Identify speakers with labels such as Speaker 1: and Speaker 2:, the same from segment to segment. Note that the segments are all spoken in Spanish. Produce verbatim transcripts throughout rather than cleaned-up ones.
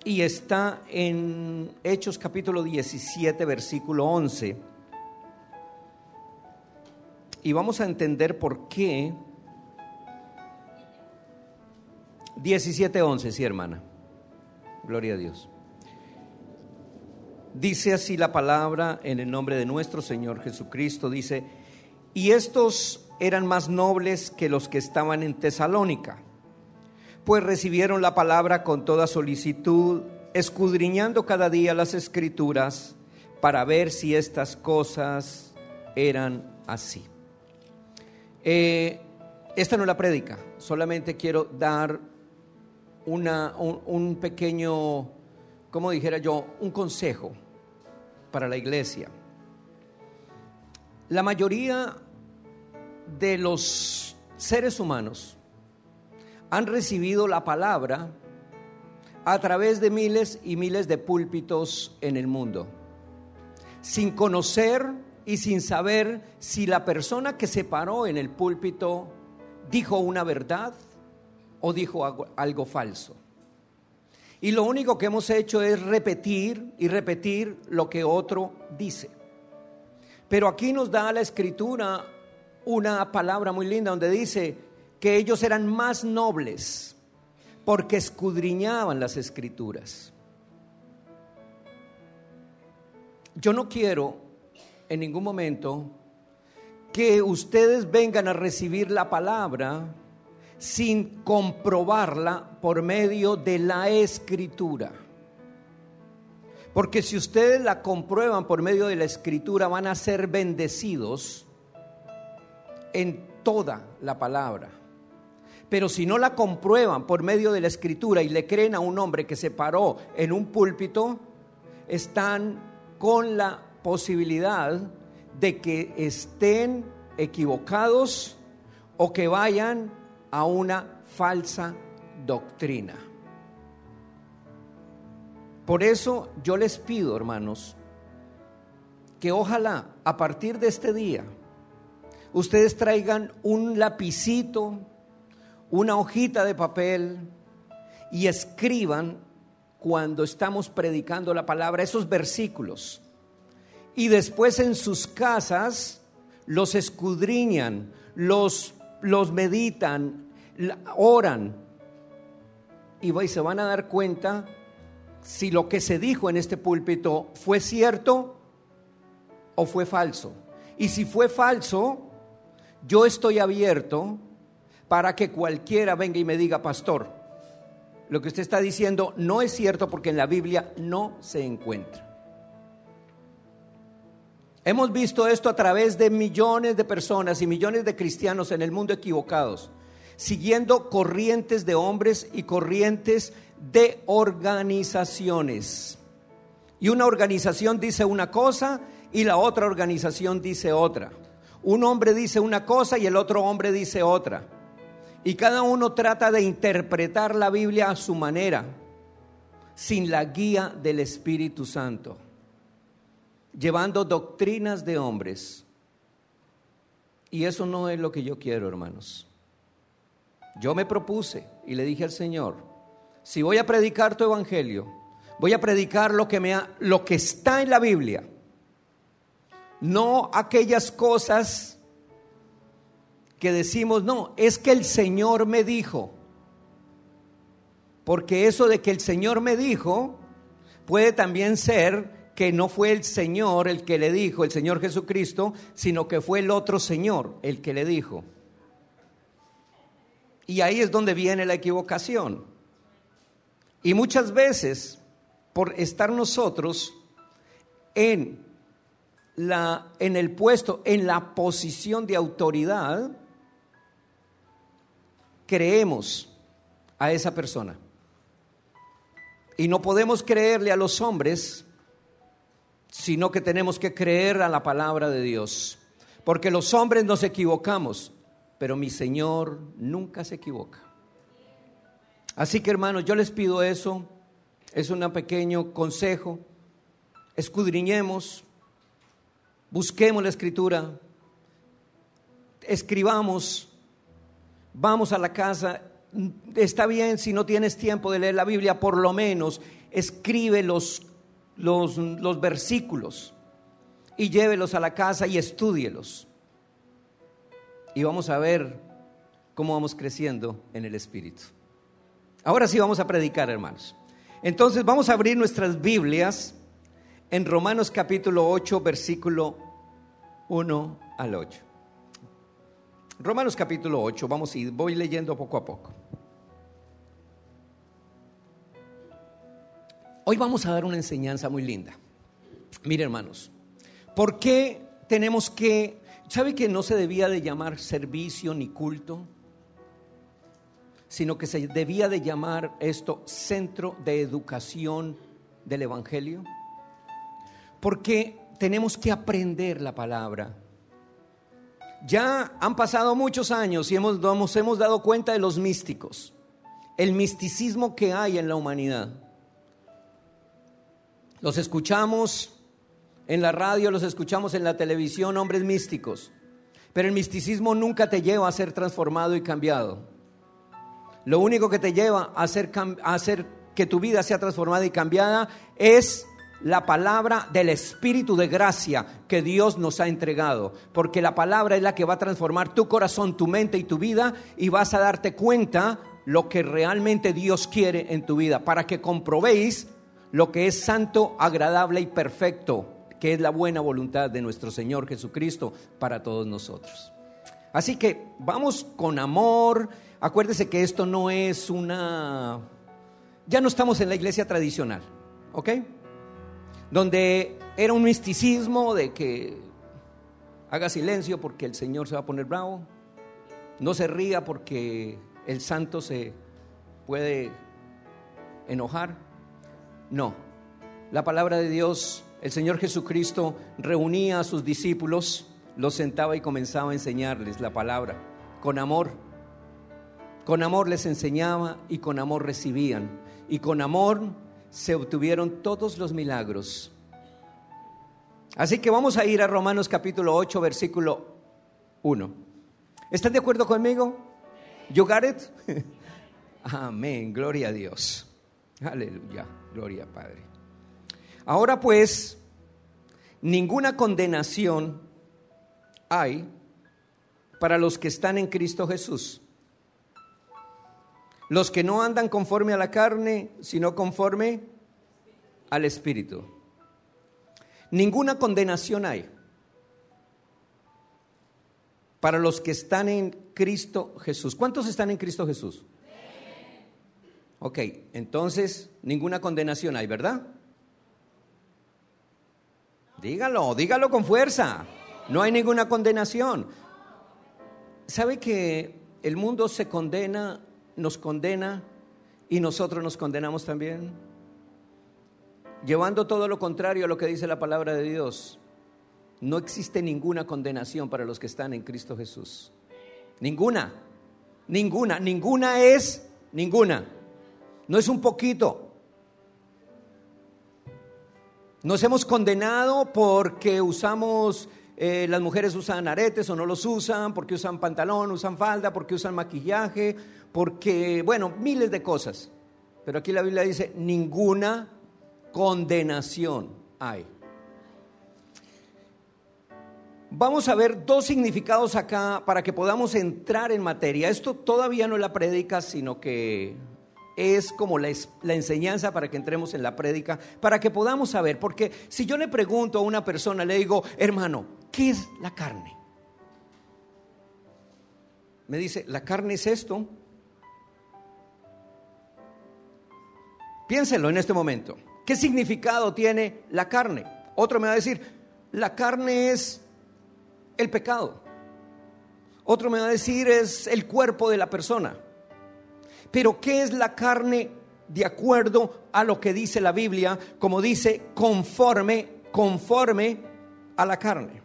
Speaker 1: y está en Hechos capítulo diecisiete, versículo once. Y vamos a entender por qué. diecisiete once, sí, hermana. Gloria a Dios. Dice así la palabra en el nombre de nuestro Señor Jesucristo. Dice: y estos eran más nobles que los que estaban en Tesalónica, pues recibieron la palabra con toda solicitud, escudriñando cada día las Escrituras para ver si estas cosas eran así. Eh, esta no es la prédica, solamente quiero dar una, un, un pequeño, como dijera yo, un consejo para la iglesia. La mayoría de los seres humanos han recibido la palabra a través de miles y miles de púlpitos en el mundo, sin conocer y sin saber si la persona que se paró en el púlpito dijo una verdad o dijo algo, algo falso. Y lo único que hemos hecho es repetir y repetir lo que otro dice. Pero aquí nos da la Escritura una palabra muy linda donde dice que ellos eran más nobles porque escudriñaban las Escrituras. Yo no quiero en ningún momento que ustedes vengan a recibir la palabra sin comprobarla por medio de la Escritura. Porque si ustedes la comprueban por medio de la Escritura, van a ser bendecidos en toda la palabra. Pero si no la comprueban por medio de la Escritura y le creen a un hombre que se paró en un púlpito, están con la posibilidad de que estén equivocados o que vayan a una falsa doctrina. Por eso yo les pido, hermanos, que ojalá a partir de este día ustedes traigan un lapicito, una hojita de papel y escriban cuando estamos predicando la palabra esos versículos, y después en sus casas los escudriñan, los, los meditan, oran, y se van a dar cuenta si lo que se dijo en este púlpito fue cierto o fue falso. Y si fue falso, yo estoy abierto para que cualquiera venga y me diga: pastor, lo que usted está diciendo no es cierto porque en la Biblia no se encuentra. Hemos visto esto a través de millones de personas y millones de cristianos en el mundo equivocados, siguiendo corrientes de hombres y corrientes de organizaciones. Y una organización dice una cosa y la otra organización dice otra. Un hombre dice una cosa y el otro hombre dice otra. Y cada uno trata de interpretar la Biblia a su manera, sin la guía del Espíritu Santo, llevando doctrinas de hombres. Y eso no es lo que yo quiero, hermanos. Yo me propuse y le dije al Señor: si voy a predicar tu evangelio, voy a predicar lo que me ha, lo que está en la Biblia, no aquellas cosas que decimos, no, es que el Señor me dijo. Porque eso de que el Señor me dijo puede también ser que no fue el Señor el que le dijo, el Señor Jesucristo, sino que fue el otro Señor el que le dijo. Y ahí es donde viene la equivocación. Y muchas veces, por estar nosotros en la, en el puesto, en la posición de autoridad, creemos a esa persona. Y no podemos creerle a los hombres, sino que tenemos que creer a la palabra de Dios. Porque los hombres nos equivocamos, pero mi Señor nunca se equivoca. Así que, hermanos, yo les pido eso. Es un pequeño consejo. Escudriñemos, busquemos la Escritura, escribamos, vamos a la casa está bien si no tienes tiempo de leer la Biblia, por lo menos escribe los, los, los versículos y llévelos a la casa y estúdielos. Y vamos a ver cómo vamos creciendo en el Espíritu. Ahora sí vamos a predicar, hermanos. Entonces vamos a abrir nuestras Biblias en Romanos capítulo ocho, versículo uno al ocho. Romanos capítulo ocho, vamos a ir, voy leyendo poco a poco. Hoy vamos a dar una enseñanza muy linda. Mire, hermanos, ¿por qué tenemos que, sabe que no se debía de llamar servicio ni culto, sino que se debía de llamar esto centro de educación del Evangelio? Porque tenemos que aprender la palabra. Ya han pasado muchos años y hemos, nos hemos dado cuenta de los místicos, el misticismo que hay en la humanidad. Los escuchamos en la radio, los escuchamos en la televisión, hombres místicos, pero el misticismo nunca te lleva a ser transformado y cambiado. Lo único que te lleva a hacer, a hacer que tu vida sea transformada y cambiada es la palabra del Espíritu de gracia que Dios nos ha entregado, porque la palabra es la que va a transformar tu corazón, tu mente y tu vida, y vas a darte cuenta lo que realmente Dios quiere en tu vida, para que comprobéis lo que es santo, agradable y perfecto, que es la buena voluntad de nuestro Señor Jesucristo para todos nosotros. Así que vamos con amor. Acuérdese que esto no es una, ya no estamos en la iglesia tradicional, ¿ok? Donde era un misticismo de que haga silencio porque el Señor se va a poner bravo, no se ría porque el santo se puede enojar. No, la palabra de Dios, el Señor Jesucristo reunía a sus discípulos, los sentaba y comenzaba a enseñarles la palabra con amor. Con amor les enseñaba y con amor recibían, y con amor se obtuvieron todos los milagros. Así que vamos a ir a Romanos capítulo ocho, versículo uno. ¿Están de acuerdo conmigo? You got it? Amén, gloria a Dios. Aleluya, gloria a Padre. Ahora pues, ninguna condenación hay para los que están en Cristo Jesús, los que no andan conforme a la carne, sino conforme al Espíritu. Ninguna condenación hay para los que están en Cristo Jesús. ¿Cuántos están en Cristo Jesús? Ok, entonces ninguna condenación hay, ¿verdad? Dígalo, dígalo con fuerza. No hay ninguna condenación. ¿Sabe que el mundo se condena, nos condena y nosotros nos condenamos también? Llevando todo lo contrario a lo que dice la palabra de Dios. No existe ninguna condenación para los que están en Cristo Jesús. Ninguna, ninguna, ninguna es ninguna. No es un poquito. Nos hemos condenado porque usamos, eh, las mujeres usan aretes o no los usan, porque usan pantalón, usan falda, porque usan maquillaje, porque, bueno, miles de cosas. Pero aquí la Biblia dice, ninguna condenación hay. Vamos a ver dos significados acá para que podamos entrar en materia. Esto todavía no es la prédica, sino que es como la, la enseñanza para que entremos en la prédica, para que podamos saber. Porque si yo le pregunto a una persona, le digo, hermano, ¿qué es la carne? Me dice, la carne es esto. Piénselo en este momento. ¿Qué significado tiene la carne? Otro me va a decir, la carne es el pecado. Otro me va a decir, es el cuerpo de la persona. Pero ¿qué es la carne de acuerdo a lo que dice la Biblia? Como dice, conforme, conforme a la carne.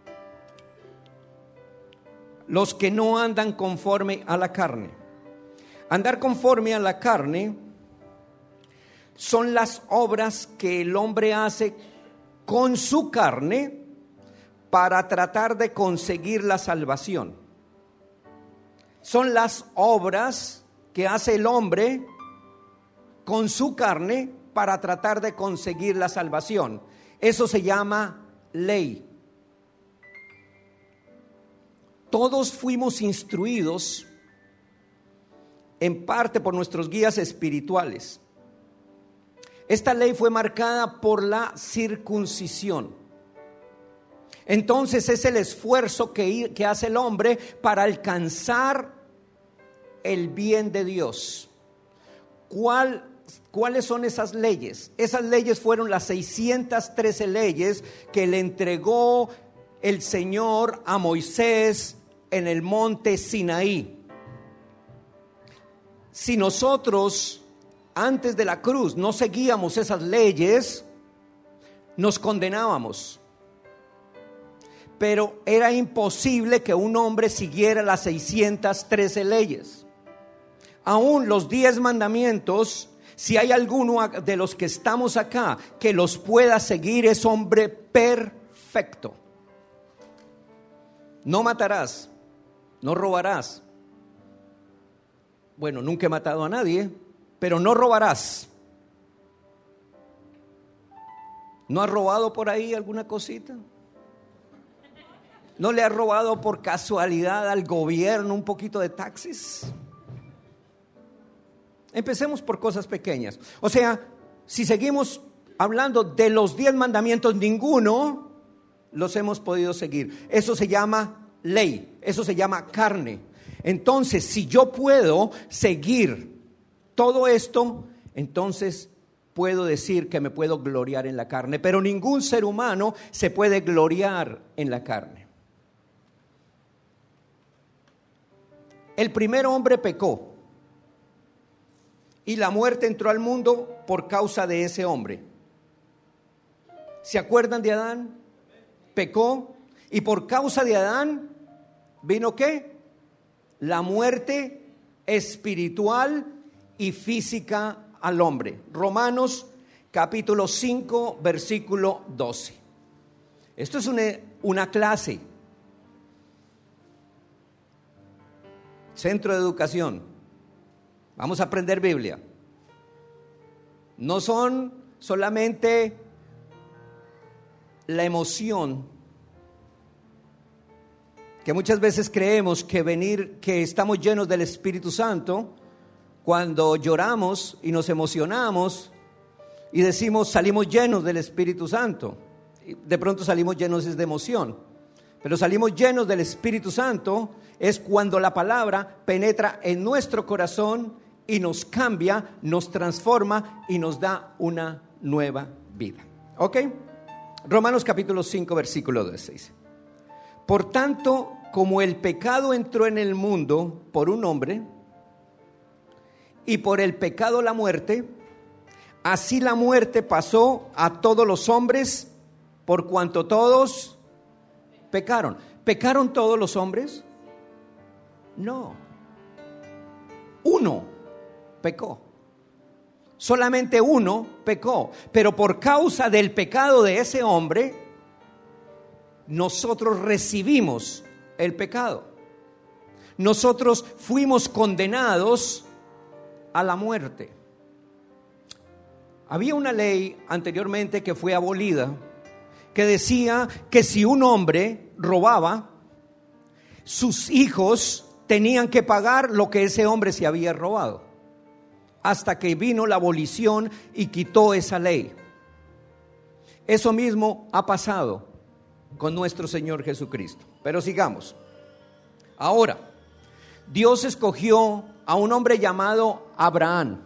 Speaker 1: Los que no andan conforme a la carne. Andar conforme a la carne son las obras que el hombre hace con su carne para tratar de conseguir la salvación. Son las obras que hace el hombre con su carne para tratar de conseguir la salvación. Eso se llama ley. Todos fuimos instruidos en parte por nuestros guías espirituales. Esta ley fue marcada por la circuncisión. Entonces es el esfuerzo que, que hace el hombre para alcanzar el bien de Dios. ¿Cuál, ¿Cuáles son esas leyes? Esas leyes fueron las seiscientas trece leyes que le entregó el Señor a Moisés en el monte Sinaí. Si nosotros antes de la cruz no seguíamos esas leyes, nos condenábamos. Pero era imposible que un hombre siguiera las seiscientas trece leyes. Aún los diez mandamientos, si hay alguno de los que estamos acá que los pueda seguir, es hombre perfecto. No matarás, no robarás. Bueno, nunca he matado a nadie, pero no robarás. ¿No has robado por ahí alguna cosita? ¿No le has robado por casualidad al gobierno un poquito de taxis? Empecemos por cosas pequeñas. O sea, si seguimos hablando de los diez mandamientos, ninguno los hemos podido seguir. Eso se llama ley, eso se llama carne. Entonces, si yo puedo seguir todo esto, entonces puedo decir que me puedo gloriar en la carne. Pero ningún ser humano se puede gloriar en la carne. El primer hombre pecó y la muerte entró al mundo por causa de ese hombre. ¿Se acuerdan de Adán? Pecó y por causa de Adán vino ¿qué? La muerte espiritual y física al hombre. Romanos capítulo cinco versículo doce. Esto es una, una clase. Centro de educación. Vamos a aprender Biblia. No son solamente la emoción, que muchas veces creemos que venir, que estamos llenos del Espíritu Santo cuando lloramos y nos emocionamos y decimos salimos llenos del Espíritu Santo. De pronto salimos llenos de emoción, pero salimos llenos del Espíritu Santo es cuando la palabra penetra en nuestro corazón y nos cambia, nos transforma y nos da una nueva vida. ¿Ok? Romanos capítulo cinco versículo doce dice: por tanto, como el pecado entró en el mundo por un hombre y por el pecado la muerte, así la muerte pasó a todos los hombres por cuanto todos pecaron. ¿Pecaron todos los hombres? No. Uno pecó. Solamente uno pecó. Pero por causa del pecado de ese hombre, nosotros recibimos el pecado. Nosotros fuimos condenados a la muerte. Había una ley anteriormente que fue abolida, que decía que si un hombre robaba, sus hijos tenían que pagar lo que ese hombre se había robado, hasta que vino la abolición y quitó esa ley. Eso mismo ha pasado con nuestro Señor Jesucristo. Pero sigamos. Ahora, Dios escogió a un hombre llamado Abraham.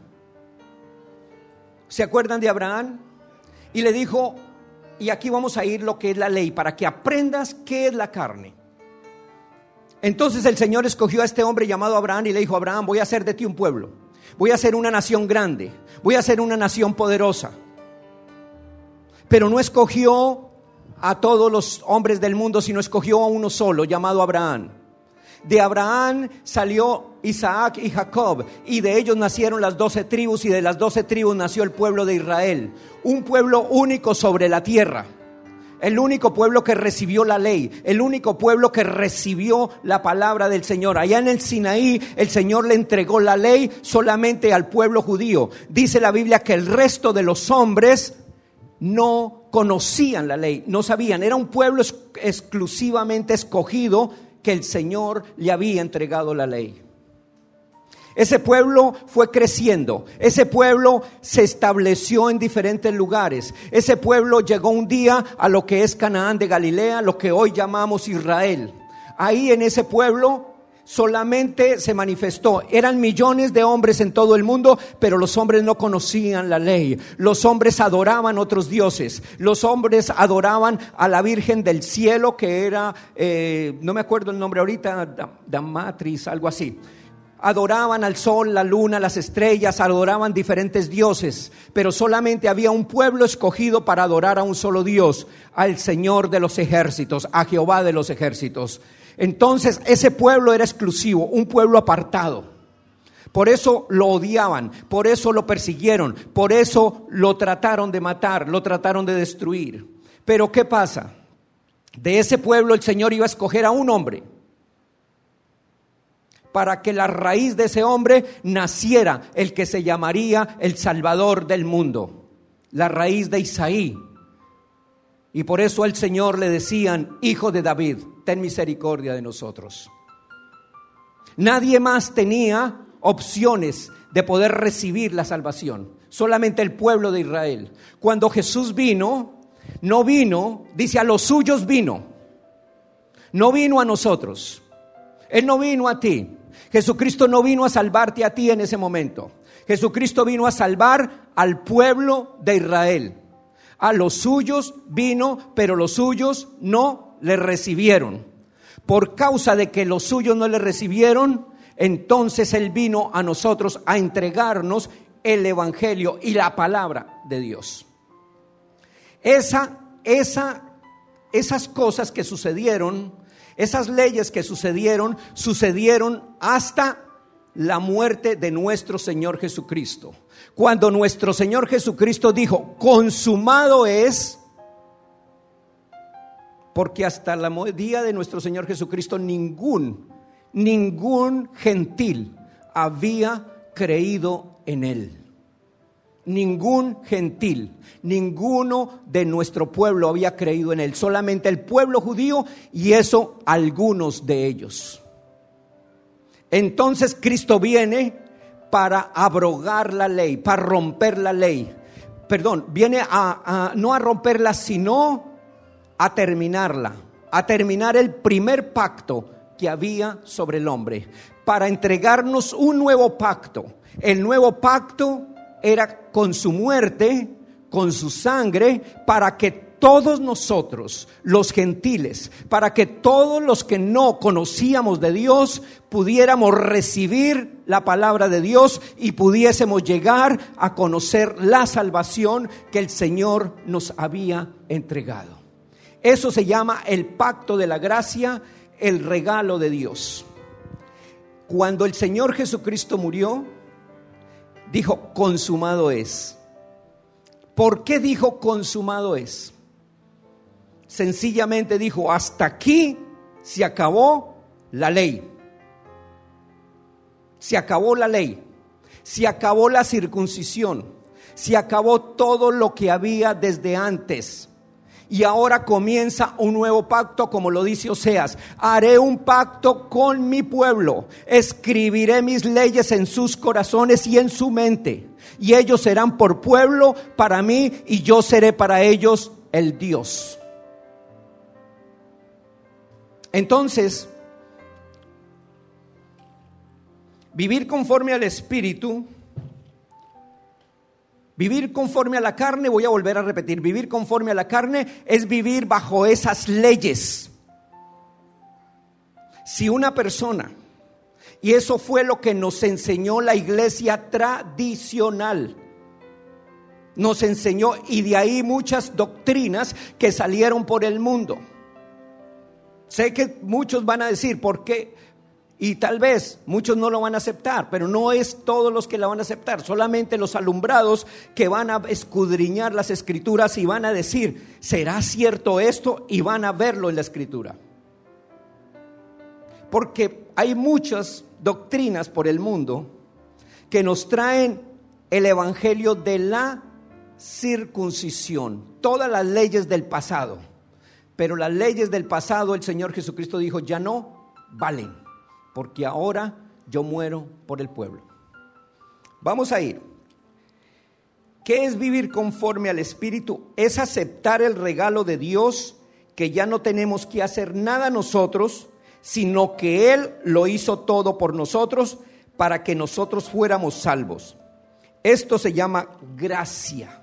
Speaker 1: ¿Se acuerdan de Abraham? Y le dijo, y aquí vamos a ir lo que es la ley, para que aprendas qué es la carne. Entonces el Señor escogió a este hombre llamado Abraham y le dijo: Abraham, voy a hacer de ti un pueblo, voy a hacer una nación grande, voy a hacer una nación poderosa. Pero no escogió a todos los hombres del mundo, sino escogió a uno solo, llamado Abraham. De Abraham salió Isaac y Jacob, y de ellos nacieron las doce tribus, y de las doce tribus nació el pueblo de Israel, un pueblo único sobre la tierra. el único pueblo que recibió la ley, el único pueblo que recibió la palabra del Señor. Allá en el Sinaí, el Señor le entregó la ley solamente al pueblo judío. Dice la Biblia que el resto de los hombres no conocían la ley, no sabían. Era un pueblo exclusivamente escogido que el Señor le había entregado la ley. Ese pueblo fue creciendo, ese pueblo se estableció en diferentes lugares, ese pueblo llegó un día a lo que es Canaán de Galilea, lo que hoy llamamos Israel. Ahí en ese pueblo solamente se manifestó, eran millones de hombres en todo el mundo, pero los hombres no conocían la ley, los hombres adoraban otros dioses, los hombres adoraban a la Virgen del Cielo que era, eh, no me acuerdo el nombre ahorita, Damatris, algo así. Adoraban al sol, la luna, las estrellas, adoraban diferentes dioses, pero solamente había un pueblo escogido para adorar a un solo Dios, al Señor de los ejércitos, a Jehová de los ejércitos. Entonces ese pueblo era exclusivo, un pueblo apartado. Por eso lo odiaban, por eso lo persiguieron, por eso lo trataron de matar, lo trataron de destruir. Pero ¿qué pasa? De ese pueblo el Señor iba a escoger a un hombre, para que la raíz de ese hombre naciera el que se llamaría el Salvador del mundo, la raíz de Isaí. Y por eso al Señor le decían: Hijo de David, ten misericordia de nosotros. Nadie más tenía opciones de poder recibir la salvación, solamente el pueblo de Israel. Cuando Jesús vino, no vino, dice, a los suyos vino, no vino a nosotros. Él no vino a ti. Jesucristo no vino a salvarte a ti en ese momento. Jesucristo vino a salvar al pueblo de Israel. A los suyos vino, pero los suyos no le recibieron. Por causa de que los suyos no le recibieron, entonces Él vino a nosotros a entregarnos el evangelio y la palabra de Dios. Esa, esa, esas cosas que sucedieron, esas leyes que sucedieron, sucedieron hasta la muerte de nuestro Señor Jesucristo. Cuando nuestro Señor Jesucristo dijo: consumado es, porque hasta el día de nuestro Señor Jesucristo ningún, ningún gentil había creído en Él. Ningún gentil, ninguno de nuestro pueblo había creído en Él, solamente el pueblo judío, y eso algunos de ellos. Entonces Cristo viene para abrogar la ley, para romper la ley. Perdón, viene a, a no a romperla, sino a terminarla, a terminar el primer pacto que había sobre el hombre, para entregarnos un nuevo pacto. El nuevo pacto era con su muerte, con su sangre, para que todos nosotros, los gentiles, para que todos los que no conocíamos de Dios, pudiéramos recibir la palabra de Dios y pudiésemos llegar a conocer la salvación que el Señor nos había entregado. Eso se llama el pacto de la gracia, el regalo de Dios. Cuando el Señor Jesucristo murió, dijo: consumado es. ¿Por qué dijo consumado es? Sencillamente dijo: hasta aquí se acabó la ley. Se acabó la ley. Se acabó la circuncisión. Se acabó todo lo que había desde antes. Y ahora comienza un nuevo pacto, como lo dice Oseas: haré un pacto con mi pueblo, escribiré mis leyes en sus corazones y en su mente, y ellos serán por pueblo para mí, y yo seré para ellos el Dios. Entonces, vivir conforme al Espíritu, vivir conforme a la carne, voy a volver a repetir, vivir conforme a la carne es vivir bajo esas leyes. Si una persona, y eso fue lo que nos enseñó la iglesia tradicional, nos enseñó, y de ahí muchas doctrinas que salieron por el mundo. Sé que muchos van a decir: ¿por qué? Y tal vez muchos no lo van a aceptar, pero no es todos los que la van a aceptar, solamente los alumbrados que van a escudriñar las escrituras y van a decir, ¿será cierto esto? Y van a verlo en la escritura. Porque hay muchas doctrinas por el mundo que nos traen el evangelio de la circuncisión, todas las leyes del pasado. Pero las leyes del pasado, el Señor Jesucristo dijo, ya no valen, porque ahora yo muero por el pueblo. Vamos a ir. ¿Qué es vivir conforme al Espíritu? Es aceptar el regalo de Dios, que ya no tenemos que hacer nada nosotros, sino que Él lo hizo todo por nosotros, para que nosotros fuéramos salvos. Esto se llama gracia.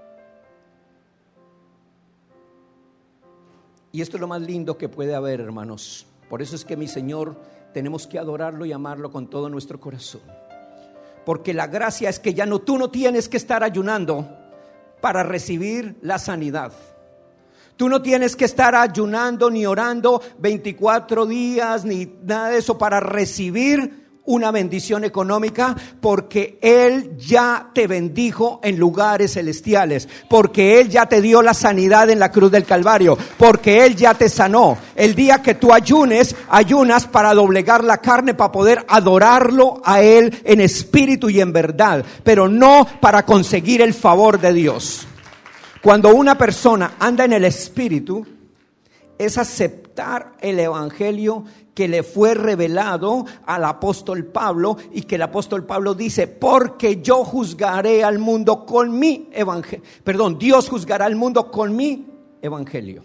Speaker 1: Y esto es lo más lindo que puede haber, hermanos. Por eso es que mi Señor tenemos que adorarlo y amarlo con todo nuestro corazón. Porque la gracia es que ya no, tú no tienes que estar ayunando para recibir la sanidad. Tú no tienes que estar ayunando ni orando veinticuatro días ni nada de eso para recibir una bendición económica, porque Él ya te bendijo en lugares celestiales, porque Él ya te dio la sanidad en la cruz del Calvario, porque Él ya te sanó. El día que tú ayunes, ayunas para doblegar la carne, para poder adorarlo a Él en espíritu y en verdad, pero no para conseguir el favor de Dios. Cuando una persona anda en el espíritu, es aceptar el evangelio que le fue revelado al apóstol Pablo, y que el apóstol Pablo dice, porque yo juzgaré al mundo con mi evangelio, perdón, Dios juzgará al mundo con mi evangelio.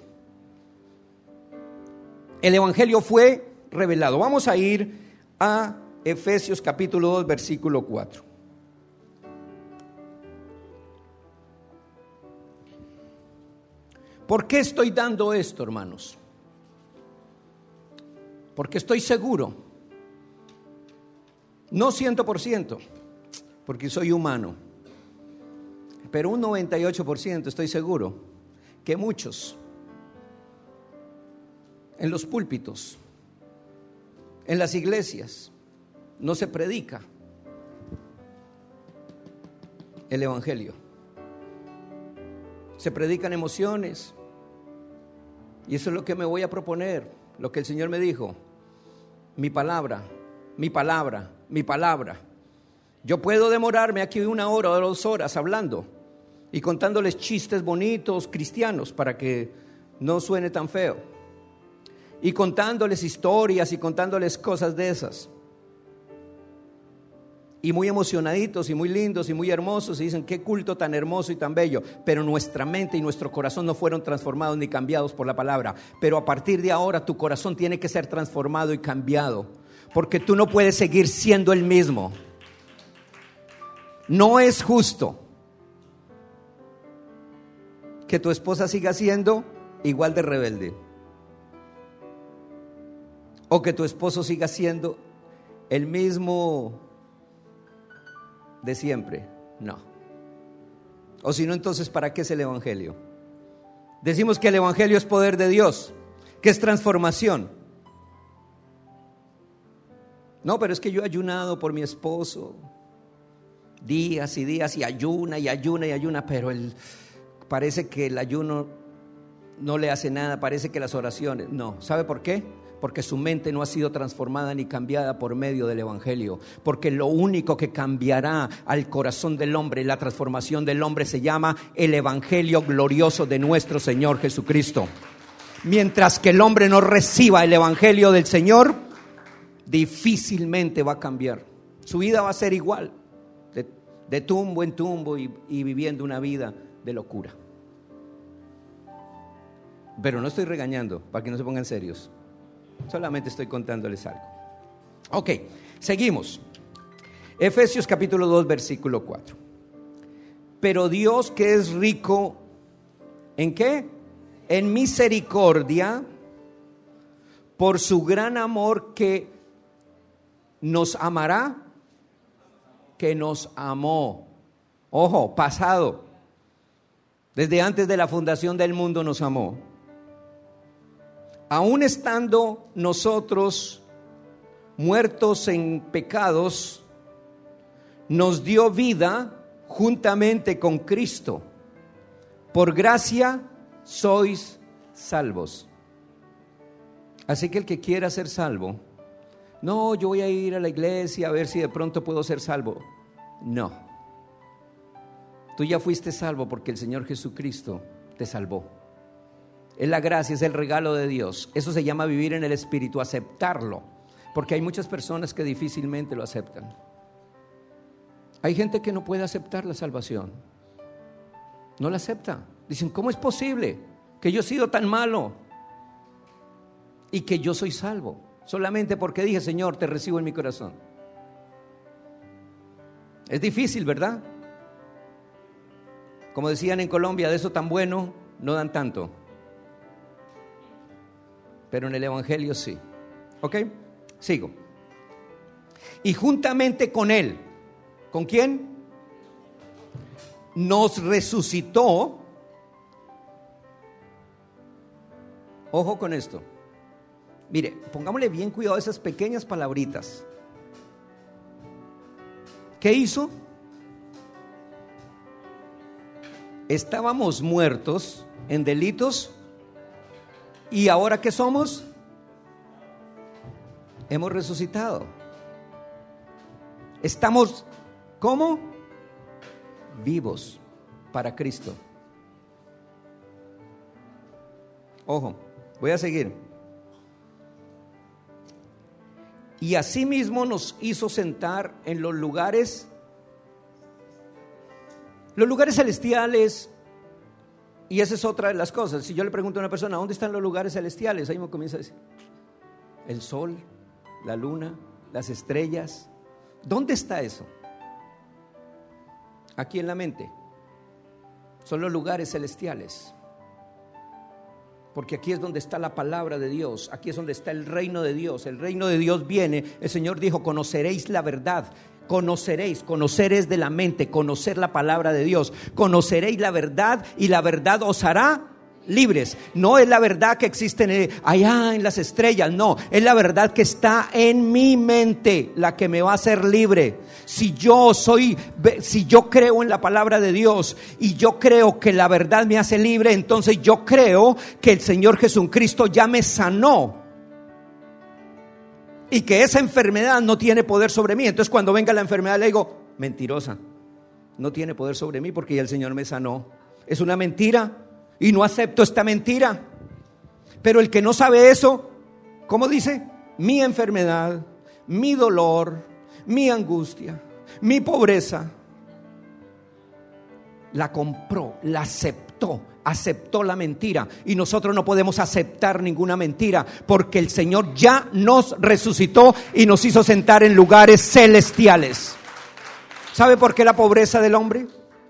Speaker 1: El evangelio fue revelado. Vamos a ir a Efesios capítulo dos, versículo cuatro. ¿Por qué estoy dando esto, hermanos? Porque estoy seguro, no cien por ciento, porque soy humano, pero un noventa y ocho por ciento estoy seguro que muchos en los púlpitos, en las iglesias, no se predica el evangelio. Se predican emociones, y eso es lo que me voy a proponer, lo que el Señor me dijo. Mi palabra, mi palabra, mi palabra. Yo puedo demorarme aquí una hora o dos horas hablando y contándoles chistes bonitos cristianos para que no suene tan feo, y contándoles historias y contándoles cosas de esas, y muy emocionaditos y muy lindos y muy hermosos, y dicen qué culto tan hermoso y tan bello, pero nuestra mente y nuestro corazón no fueron transformados ni cambiados por la palabra. Pero a partir de ahora tu corazón tiene que ser transformado y cambiado, porque tú no puedes seguir siendo el mismo. No es justo que tu esposa siga siendo igual de rebelde, o que tu esposo siga siendo el mismo de siempre. No. O si no, entonces ¿para qué es el evangelio? Decimos que el evangelio es poder de Dios, que es transformación. No, pero es que yo he ayunado por mi esposo días y días, y ayuna y ayuna y ayuna, pero el, parece que el ayuno no le hace nada, parece que las oraciones, no. ¿Sabe por qué? Porque su mente no ha sido transformada ni cambiada por medio del evangelio. Porque lo único que cambiará al corazón del hombre, la transformación del hombre, se llama el evangelio glorioso de nuestro Señor Jesucristo. Mientras que el hombre no reciba el evangelio del Señor, difícilmente va a cambiar. Su vida va a ser igual, de, de tumbo en tumbo, y, y viviendo una vida de locura. Pero no estoy regañando, para que no se pongan serios. Solamente estoy contándoles algo. Ok, seguimos. Efesios capítulo dos, versículo cuatro. Pero Dios, que es rico, ¿en qué? En misericordia, por su gran amor que nos amará, que nos amó. Ojo, pasado. Desde antes de la fundación del mundo nos amó. Aún estando nosotros muertos en pecados, nos dio vida juntamente con Cristo. Por gracia sois salvos. Así que el que quiera ser salvo, no, yo voy a ir a la iglesia a ver si de pronto puedo ser salvo. No. Tú ya fuiste salvo porque el Señor Jesucristo te salvó. Es la gracia, es el regalo de Dios. Eso se llama vivir en el Espíritu, aceptarlo. Porque hay muchas personas que difícilmente lo aceptan. Hay gente que no puede aceptar la salvación. No la acepta. Dicen, ¿cómo es posible que yo he sido tan malo y que yo soy salvo? Solamente porque dije, Señor, te recibo en mi corazón. Es difícil, ¿verdad? Como decían en Colombia, de eso tan bueno no dan tanto. Pero en el Evangelio sí. ¿Ok? Sigo. Y juntamente con Él, ¿con quién? Nos resucitó. Ojo con esto. Mire, pongámosle bien cuidado a esas pequeñas palabritas. ¿Qué hizo? Estábamos muertos en delitos. ¿Y ahora qué somos? Hemos resucitado. Estamos, ¿cómo? Vivos para Cristo. Ojo, voy a seguir. Y asimismo nos hizo sentar en los lugares, los lugares celestiales. Y esa es otra de las cosas. Si yo le pregunto a una persona, ¿dónde están los lugares celestiales? Ahí me comienza a decir, el sol, la luna, las estrellas. ¿Dónde está eso? Aquí en la mente. Son los lugares celestiales. Porque aquí es donde está la palabra de Dios. Aquí es donde está el reino de Dios. El reino de Dios viene. El Señor dijo, conoceréis la verdad. Conoceréis, conocer es de la mente, conocer la palabra de Dios. Conoceréis la verdad y la verdad os hará libres. No es la verdad que existe en, allá en las estrellas, no, es la verdad que está en mi mente la que me va a hacer libre. Si yo soy, si yo creo en la palabra de Dios y yo creo que la verdad me hace libre, entonces yo creo que el Señor Jesucristo ya me sanó y que esa enfermedad no tiene poder sobre mí. Entonces cuando venga la enfermedad le digo, mentirosa, no tiene poder sobre mí porque ya el Señor me sanó. Es una mentira y no acepto esta mentira. Pero el que no sabe eso, ¿cómo dice? Mi enfermedad, mi dolor, mi angustia, mi pobreza, la compró, la aceptó. Aceptó la mentira y nosotros no podemos aceptar ninguna mentira porque el Señor ya nos resucitó y nos hizo sentar en lugares celestiales. ¿Sabe por qué la pobreza del hombre?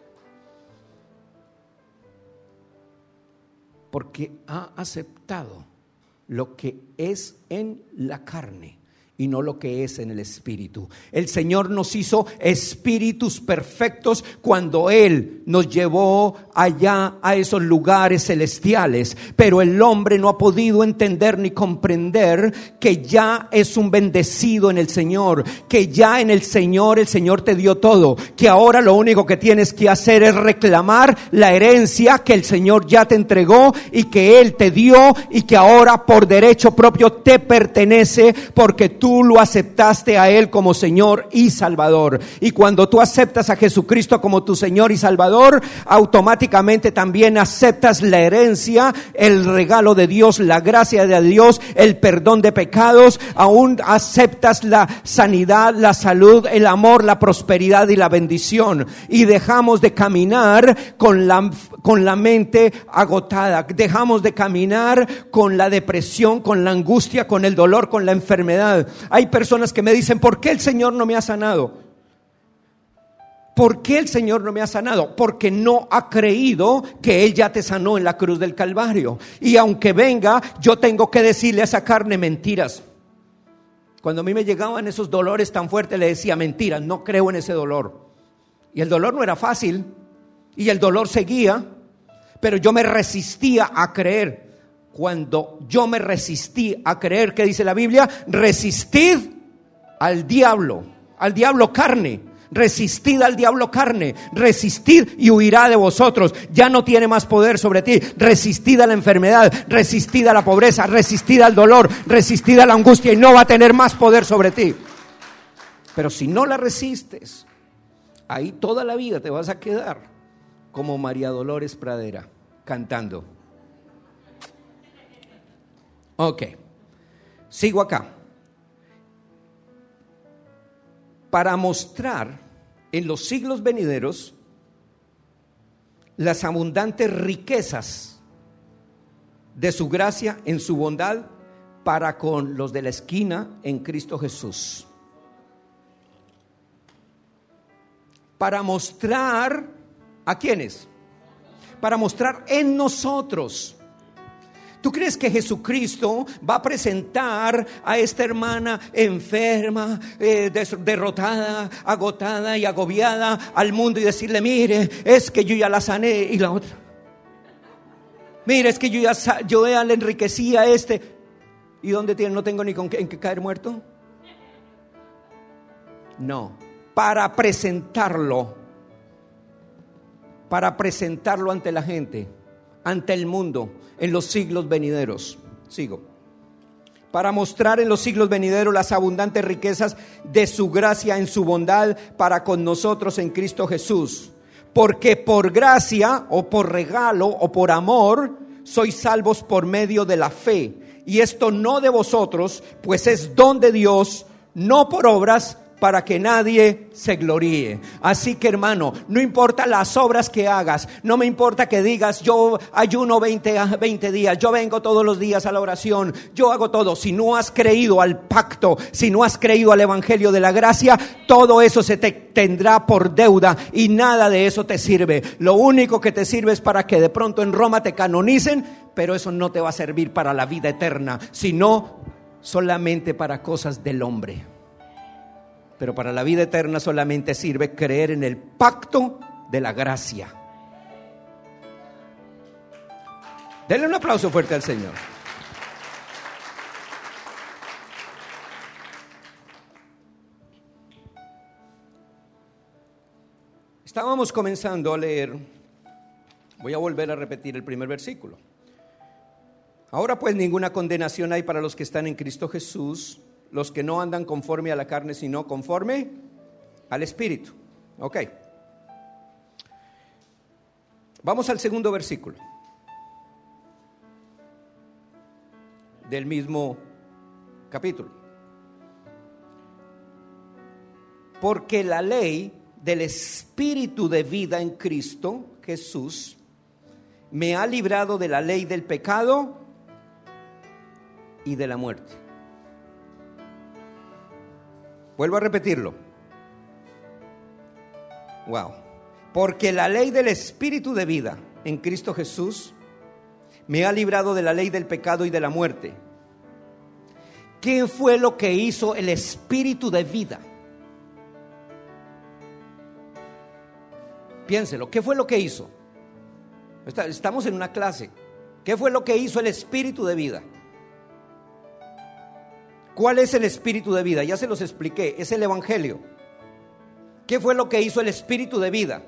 Speaker 1: Porque ha aceptado lo que es en la carne y no lo que es en el espíritu. El Señor nos hizo espíritus perfectos cuando Él nos llevó allá a esos lugares celestiales. Pero el hombre no ha podido entender ni comprender que ya es un bendecido en el Señor, que ya en el Señor el Señor te dio todo, que ahora lo único que tienes que hacer es reclamar la herencia que el Señor ya te entregó y que Él te dio y que ahora por derecho propio te pertenece porque tú Tú lo aceptaste a Él como Señor y Salvador. Y cuando tú aceptas a Jesucristo como tu Señor y Salvador, automáticamente también aceptas la herencia, el regalo de Dios, la gracia de Dios, el perdón de pecados. Aún aceptas la sanidad, la salud, el amor, la prosperidad y la bendición. Y dejamos de caminar con la, con la mente agotada. Dejamos de caminar con la depresión, con la angustia, con el dolor, con la enfermedad. Hay personas que me dicen, ¿por qué el Señor no me ha sanado? ¿Por qué el Señor no me ha sanado? Porque no ha creído que Él ya te sanó en la cruz del Calvario. Y aunque venga, yo tengo que decirle a esa carne mentiras. Cuando a mí me llegaban esos dolores tan fuertes, le decía mentiras, no creo en ese dolor. Y el dolor no era fácil, y el dolor seguía, pero yo me resistía a creer. Cuando yo me resistí a creer, ¿qué dice la Biblia? Resistid al diablo, al diablo carne. Resistid al diablo carne, resistid y huirá de vosotros. Ya no tiene más poder sobre ti. Resistid a la enfermedad, resistid a la pobreza, resistid al dolor, resistid a la angustia y no va a tener más poder sobre ti. Pero si no la resistes, ahí toda la vida te vas a quedar como María Dolores Pradera cantando. Ok, sigo acá. Para mostrar en los siglos venideros las abundantes riquezas de su gracia en su bondad para con los de la esquina en Cristo Jesús. Para mostrar, ¿a quiénes? Para mostrar en nosotros. ¿Tú crees que Jesucristo va a presentar a esta hermana enferma, eh, derrotada, agotada y agobiada al mundo y decirle, mire, es que yo ya la sané? Y la otra, mire, es que yo ya, yo ya le enriquecí a este. ¿Y dónde tiene? No tengo ni con qué, en qué caer muerto. No, para presentarlo, para presentarlo ante la gente, ante el mundo, en los siglos venideros. Sigo. Para mostrar en los siglos venideros las abundantes riquezas de su gracia en su bondad para con nosotros en Cristo Jesús. Porque por gracia o por regalo o por amor sois salvos por medio de la fe. Y esto no de vosotros, pues es don de Dios, no por obras, para que nadie se gloríe. Así que, hermano, no importa las obras que hagas, no me importa que digas yo ayuno veinte, veinte días, yo vengo todos los días a la oración, yo hago todo. Si no has creído al pacto, si no has creído al evangelio de la gracia, todo eso se te tendrá por deuda y nada de eso te sirve. Lo único que te sirve es para que de pronto en Roma te canonicen, pero eso no te va a servir para la vida eterna, sino solamente para cosas del hombre. Pero para la vida eterna solamente sirve creer en el pacto de la gracia. Denle un aplauso fuerte al Señor. Estábamos comenzando a leer, voy a volver a repetir el primer versículo. Ahora pues ninguna condenación hay para los que están en Cristo Jesús, los que no andan conforme a la carne, sino conforme al Espíritu. Ok. Vamos al segundo versículo del mismo capítulo. Porque la ley del Espíritu de vida en Cristo Jesús me ha librado de la ley del pecado y de la muerte. Vuelvo a repetirlo. Wow. Porque la ley del Espíritu de vida en Cristo Jesús me ha librado de la ley del pecado y de la muerte. ¿Qué fue lo que hizo el Espíritu de vida? Piénselo, ¿qué fue lo que hizo? Estamos en una clase. ¿Qué fue lo que hizo el Espíritu de vida? ¿Cuál es el Espíritu de vida? Ya se los expliqué, es el Evangelio. ¿Qué fue lo que hizo el Espíritu de vida?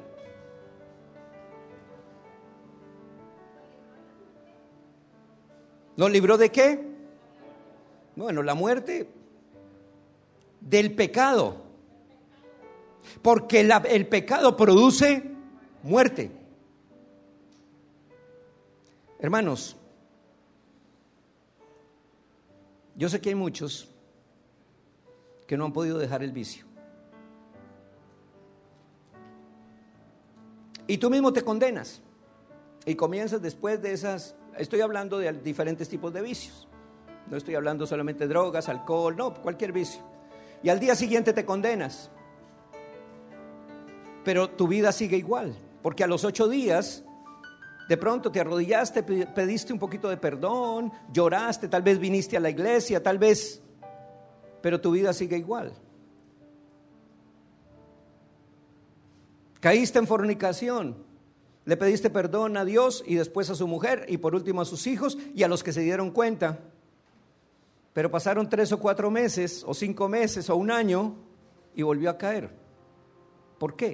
Speaker 1: ¿Nos libró de qué? Bueno, la muerte, del pecado. Porque la, el pecado produce muerte. Hermanos, yo sé que hay muchos que no han podido dejar el vicio. Y tú mismo te condenas y comienzas después de esas. Estoy hablando de diferentes tipos de vicios. No estoy hablando solamente de drogas, alcohol, no, cualquier vicio. Y al día siguiente te condenas. Pero tu vida sigue igual, porque a los ocho días de pronto te arrodillaste, pediste un poquito de perdón, lloraste, tal vez viniste a la iglesia, tal vez, pero tu vida sigue igual. Caíste en fornicación, le pediste perdón a Dios y después a su mujer y por último a sus hijos y a los que se dieron cuenta, Pero pasaron tres o cuatro meses, o cinco meses, o un año, y volvió a caer. ¿Por qué?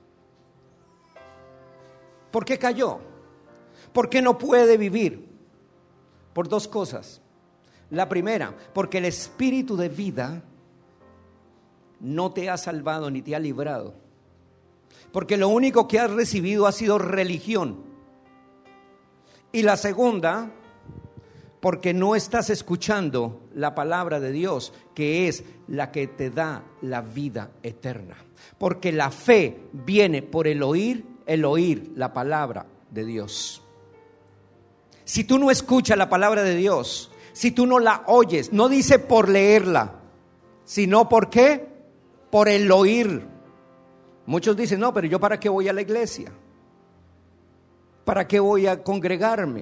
Speaker 1: ¿Por qué cayó? ¿Por qué no puede vivir? Por dos cosas. La primera, porque el espíritu de vida no te ha salvado ni te ha librado. Porque lo único que has recibido ha sido religión. Y la segunda, porque no estás escuchando la palabra de Dios, que es la que te da la vida eterna. Porque la fe viene por el oír, el oír la palabra de Dios. Si tú no escuchas la palabra de Dios, si tú no la oyes, no dice por leerla, sino por qué, por el oír. Muchos dicen, no, pero yo para qué voy a la iglesia, para qué voy a congregarme,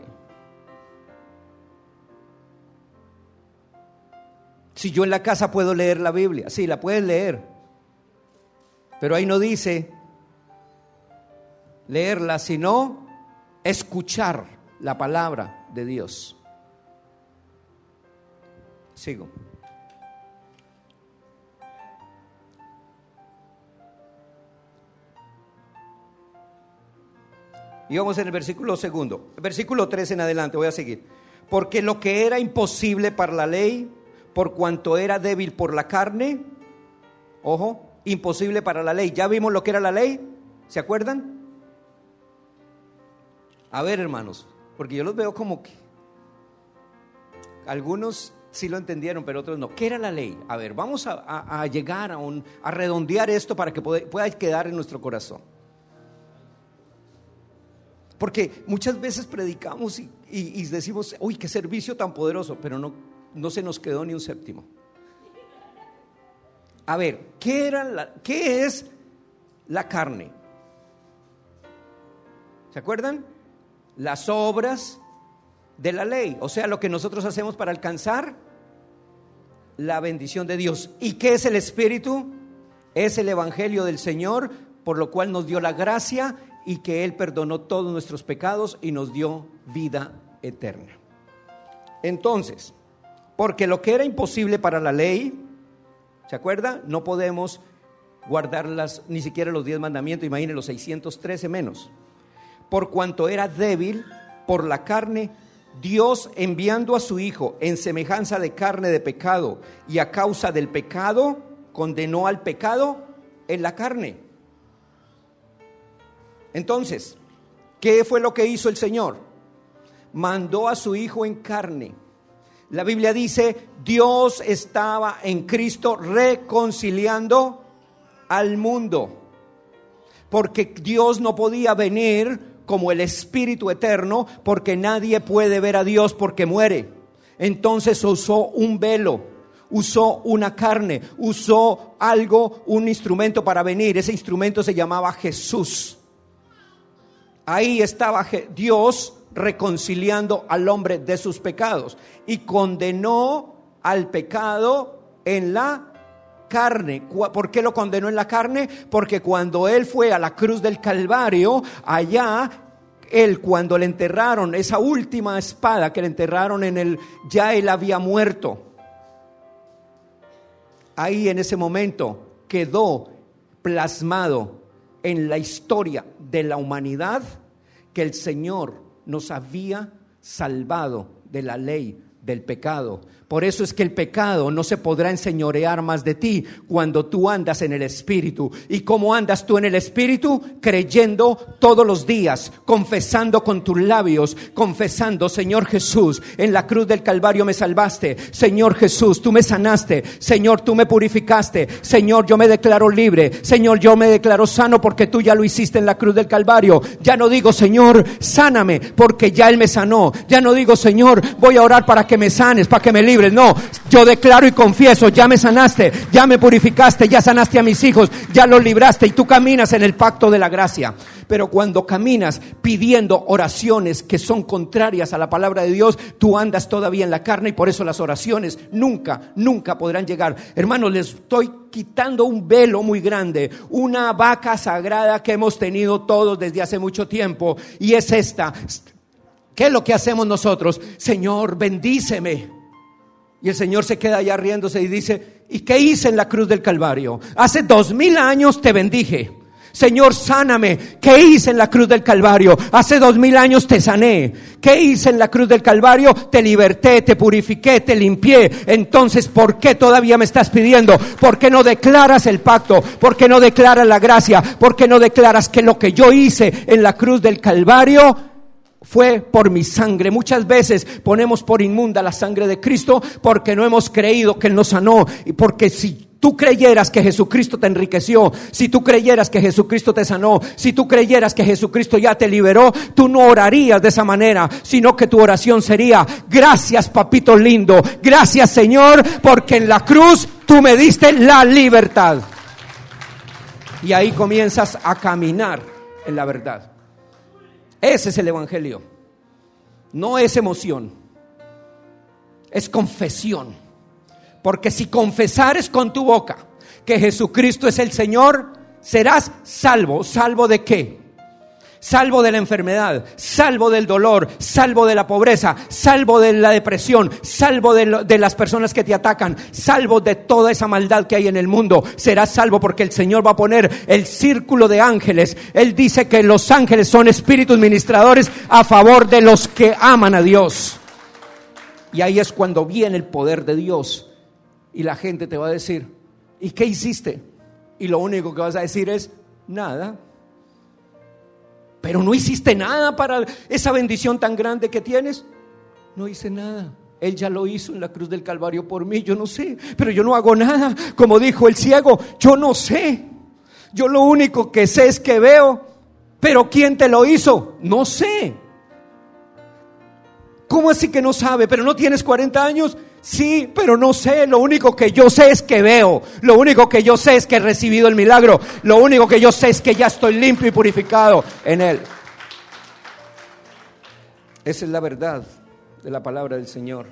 Speaker 1: si yo en la casa puedo leer la Biblia. Sí, la puedes leer, pero ahí no dice leerla, sino escuchar la palabra de Dios. Sigo. Y vamos en el versículo segundo, versículo tres en adelante, voy a seguir. Porque lo que era imposible para la ley, por cuanto era débil por la carne, ojo, imposible para la ley. ¿Ya vimos lo que era la ley? ¿Se acuerdan? A ver, hermanos, porque yo los veo como que algunos sí lo entendieron, pero otros no. ¿Qué era la ley? A ver, vamos a, a, a llegar a, un, a redondear esto para que pueda, pueda quedar en nuestro corazón. Porque muchas veces predicamos y, y, y decimos, uy, qué servicio tan poderoso, pero no, no se nos quedó ni un séptimo. A ver, ¿qué era la, qué es la carne? ¿Se acuerdan? Las obras de la ley, o sea, lo que nosotros hacemos para alcanzar la bendición de Dios. ¿Y qué es el Espíritu? Es el Evangelio del Señor, por lo cual nos dio la gracia y que Él perdonó todos nuestros pecados y nos dio vida eterna. Entonces, porque lo que era imposible para la ley, ¿se acuerda? No podemos guardarlas, ni siquiera los diez mandamientos, imaginen los seiscientos trece menos. Por cuanto era débil por la carne, Dios, enviando a su Hijo en semejanza de carne de pecado, y a causa del pecado condenó al pecado en la carne. Entonces, ¿qué fue lo que hizo el Señor? Mandó a su Hijo en carne. La Biblia dice, Dios estaba en Cristo reconciliando al mundo, porque Dios no podía venir como el Espíritu eterno, porque nadie puede ver a Dios porque muere. Entonces usó un velo, usó una carne, usó algo, un instrumento para venir. Ese instrumento se llamaba Jesús. Ahí estaba Dios reconciliando al hombre de sus pecados y condenó al pecado en la carne. ¿Por qué lo condenó en la carne? Porque cuando él fue a la cruz del Calvario, allá él, cuando le enterraron esa última espada que le enterraron en el, ya él había muerto. Ahí en ese momento quedó plasmado en la historia de la humanidad que el Señor nos había salvado de la ley del pecado. Por eso es que el pecado no se podrá enseñorear más de ti cuando tú andas en el Espíritu. ¿Y cómo andas tú en el Espíritu? Creyendo todos los días, confesando con tus labios, confesando: Señor Jesús, en la cruz del Calvario me salvaste. Señor Jesús, tú me sanaste. Señor, tú me purificaste. Señor, yo me declaro libre. Señor, yo me declaro sano porque tú ya lo hiciste en la cruz del Calvario. Ya no digo, Señor, sáname, porque ya Él me sanó. Ya no digo, Señor, voy a orar para que me sanes, para que me libres. No, yo declaro y confieso: ya me sanaste, ya me purificaste, ya sanaste a mis hijos, ya los libraste, y tú caminas en el pacto de la gracia. Pero cuando caminas pidiendo oraciones que son contrarias a la palabra de Dios, tú andas todavía en la carne, y por eso las oraciones nunca, nunca podrán llegar. Hermanos, les estoy quitando un velo muy grande, una vaca sagrada que hemos tenido todos desde hace mucho tiempo, y es esta. ¿Qué es lo que hacemos nosotros? Señor, bendíceme. Y el Señor se queda allá riéndose y dice: ¿y qué hice en la cruz del Calvario? Hace dos mil años te bendije. Señor, sáname. ¿Qué hice en la cruz del Calvario? Hace dos mil años te sané. ¿Qué hice en la cruz del Calvario? Te liberté, te purifiqué, te limpié. Entonces, ¿por qué todavía me estás pidiendo? ¿Por qué no declaras el pacto? ¿Por qué no declaras la gracia? ¿Por qué no declaras que lo que yo hice en la cruz del Calvario fue por mi sangre? Muchas veces ponemos por inmunda la sangre de Cristo porque no hemos creído que Él nos sanó. Y porque si tú creyeras que Jesucristo te enriqueció, si tú creyeras que Jesucristo te sanó, si tú creyeras que Jesucristo ya te liberó, tú no orarías de esa manera, sino que tu oración sería: gracias, papito lindo, gracias, Señor, porque en la cruz tú me diste la libertad. Y ahí comienzas a caminar en la verdad. Ese es el evangelio. No es emoción, es confesión. Porque si confesares con tu boca que Jesucristo es el Señor, serás salvo. ¿Salvo de qué? Salvo de la enfermedad, salvo del dolor, salvo de la pobreza, salvo de la depresión, salvo de, lo, de las personas que te atacan, salvo de toda esa maldad que hay en el mundo. Serás salvo porque el Señor va a poner el círculo de ángeles. Él dice que los ángeles son espíritus ministradores a favor de los que aman a Dios. Y ahí es cuando viene el poder de Dios. Y la gente te va a decir: ¿y qué hiciste? Y lo único que vas a decir es: nada. Pero no hiciste nada para esa bendición tan grande que tienes. No hice nada. Él ya lo hizo en la cruz del Calvario por mí. Yo no sé, pero yo no hago nada. Como dijo el ciego, yo no sé. Yo lo único que sé es que veo. Pero ¿quién te lo hizo? No sé. ¿Cómo así que no sabe? ¿Pero no tienes cuarenta años? Sí, pero no sé. Lo único que yo sé es que veo. Lo único que yo sé es que he recibido el milagro. Lo único que yo sé es que ya estoy limpio y purificado en Él. Esa es la verdad de la palabra del Señor.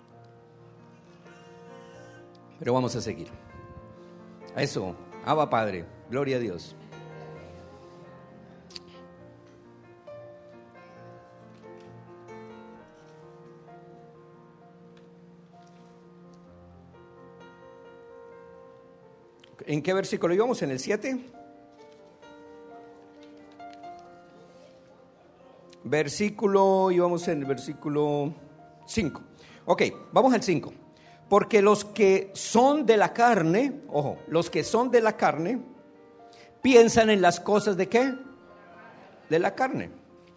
Speaker 1: Pero vamos a seguir. A eso, Abba Padre, gloria a Dios. ¿En qué versículo íbamos? ¿En el siete? Versículo, íbamos en el versículo cinco. Ok, vamos al cinco. Porque los que son de la carne, ojo, los que son de la carne, piensan en las cosas de ¿qué? De la carne.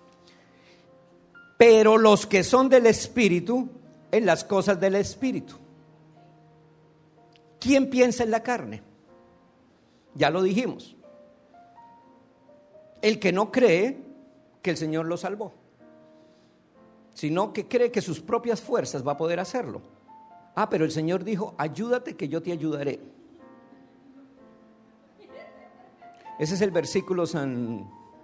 Speaker 1: Pero los que son del Espíritu, en las cosas del Espíritu. ¿Quién piensa en la carne? Ya lo dijimos. El que no cree que el Señor lo salvó, sino que cree que sus propias fuerzas va a poder hacerlo. Ah, pero el Señor dijo: ayúdate que yo te ayudaré. Ese es el versículo San...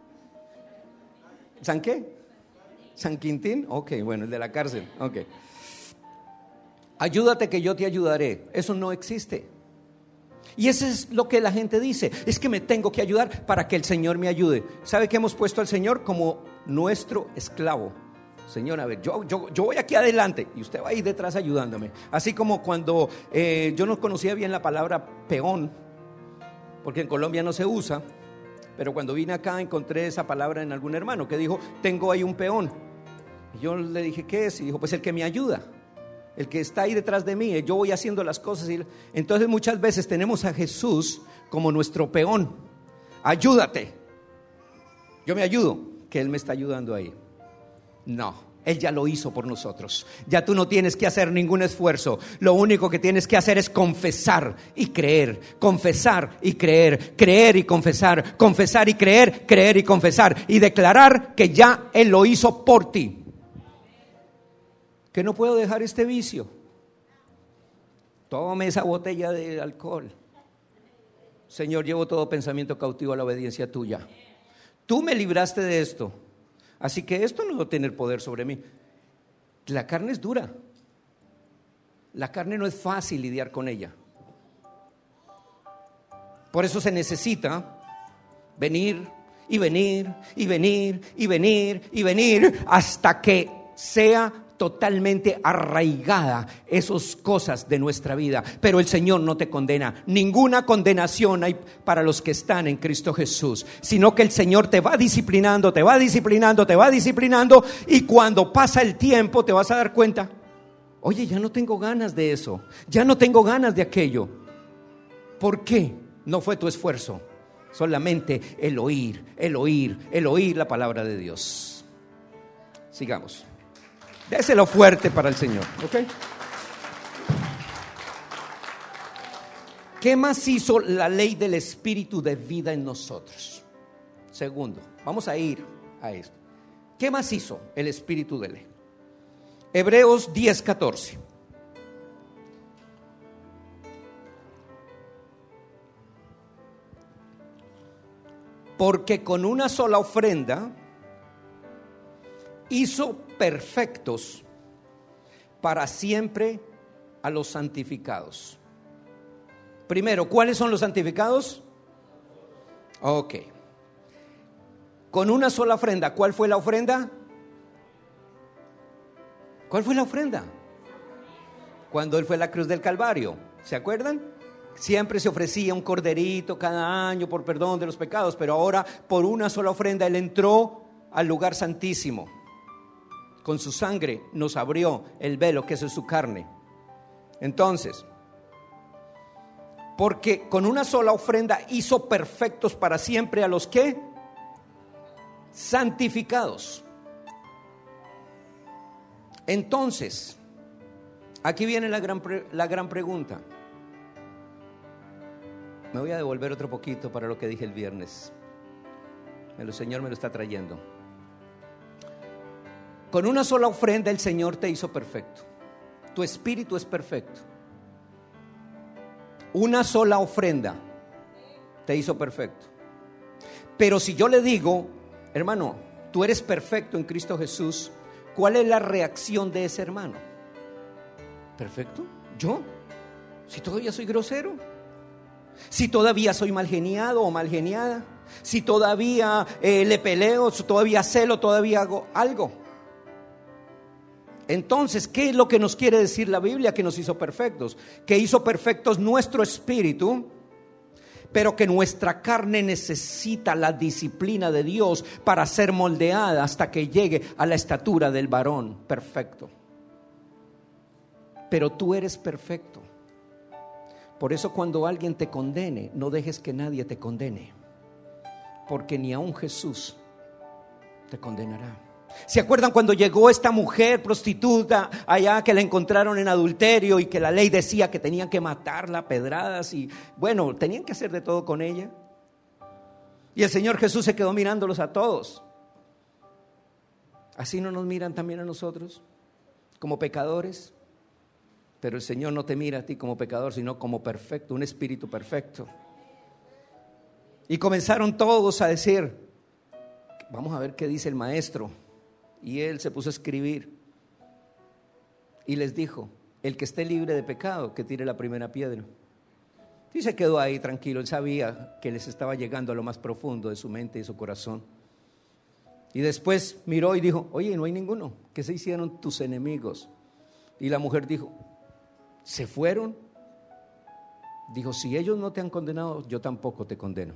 Speaker 1: ¿San qué? ¿San Quintín? Ok, bueno, el de la cárcel. Ok. Ayúdate que yo te ayudaré. Eso no existe. Y eso es lo que la gente dice: es que me tengo que ayudar para que el Señor me ayude. ¿Sabe que hemos puesto al Señor como nuestro esclavo? Señor, a ver, yo, yo, yo voy aquí adelante y usted va ahí detrás ayudándome. Así como cuando eh, yo no conocía bien la palabra peón, porque en Colombia no se usa, pero cuando vine acá encontré esa palabra en algún hermano que dijo: tengo ahí un peón. Y yo le dije: ¿qué es? Y dijo: pues el que me ayuda, el que está ahí detrás de mí, yo voy haciendo las cosas. Y entonces muchas veces tenemos a Jesús como nuestro peón. Ayúdate, yo me ayudo, que Él me está ayudando ahí. No, Él ya lo hizo por nosotros. Ya tú no tienes que hacer ningún esfuerzo. Lo único que tienes que hacer es confesar y creer. Confesar y creer. Creer y confesar. Confesar y creer. Creer y confesar. Y declarar que ya Él lo hizo por ti. Que no puedo dejar este vicio. Tómame esa botella de alcohol. Señor, llevo todo pensamiento cautivo a la obediencia tuya. Tú me libraste de esto, así que esto no va a tener poder sobre mí. La carne es dura. La carne no es fácil lidiar con ella. Por eso se necesita venir y venir y venir y venir y venir hasta que sea totalmente arraigada esas cosas de nuestra vida, pero el Señor no te condena. Ninguna condenación hay para los que están en Cristo Jesús, sino que el Señor te va disciplinando, te va disciplinando, te va disciplinando, y cuando pasa el tiempo te vas a dar cuenta, oye, ya no tengo ganas de eso, ya no tengo ganas de aquello. ¿Por qué? No fue tu esfuerzo, solamente el oír, el oír, el oír la palabra de Dios. Sigamos. Déselo fuerte para el Señor, ¿ok? ¿Qué más hizo la ley del Espíritu de vida en nosotros? Segundo, vamos a ir a esto. ¿Qué más hizo el Espíritu de ley? Hebreos diez, catorce. Porque con una sola ofrenda hizo perfectos para siempre a los santificados. Primero, ¿cuáles son los santificados? Ok. Con una sola ofrenda, ¿cuál fue la ofrenda? ¿Cuál fue la ofrenda? Cuando Él fue a la cruz del Calvario, ¿se acuerdan? Siempre se ofrecía un corderito cada año por perdón de los pecados, pero ahora por una sola ofrenda Él entró al lugar santísimo. Con su sangre nos abrió el velo, que es su carne. Entonces, porque con una sola ofrenda hizo perfectos para siempre a los que santificados. Entonces, aquí viene la gran, la gran pregunta. Me voy a devolver otro poquito para lo que dije el viernes. El Señor me lo está trayendo. Con una sola ofrenda el Señor te hizo perfecto. Tu espíritu es perfecto. Una sola ofrenda te hizo perfecto. Pero si yo le digo, hermano, tú eres perfecto en Cristo Jesús, ¿cuál es la reacción de ese hermano? ¿Perfecto? ¿Yo? Si todavía soy grosero, si todavía soy mal geniado o mal geniada, si todavía eh, le peleo, si todavía celo, todavía hago algo. Entonces, ¿qué es lo que nos quiere decir la Biblia? Que nos hizo perfectos, que hizo perfectos nuestro espíritu, pero que nuestra carne necesita la disciplina de Dios para ser moldeada hasta que llegue a la estatura del varón perfecto. Pero tú eres perfecto. Por eso cuando alguien te condene, no dejes que nadie te condene, porque ni aun Jesús te condenará. ¿Se acuerdan cuando llegó esta mujer prostituta allá, que la encontraron en adulterio y que la ley decía que tenían que matarla a pedradas y bueno, tenían que hacer de todo con ella? Y el Señor Jesús se quedó mirándolos a todos. ¿Así no nos miran también a nosotros como pecadores? Pero el Señor no te mira a ti como pecador, sino como perfecto, un espíritu perfecto. Y comenzaron todos a decir, vamos a ver qué dice el maestro. Y él se puso a escribir y les dijo, el que esté libre de pecado, que tire la primera piedra. Y se quedó ahí tranquilo. Él sabía que les estaba llegando a lo más profundo de su mente y su corazón. Y después miró y dijo, oye, no hay ninguno. ¿Qué se hicieron tus enemigos? Y la mujer dijo, ¿se fueron? Dijo, si ellos no te han condenado, yo tampoco te condeno.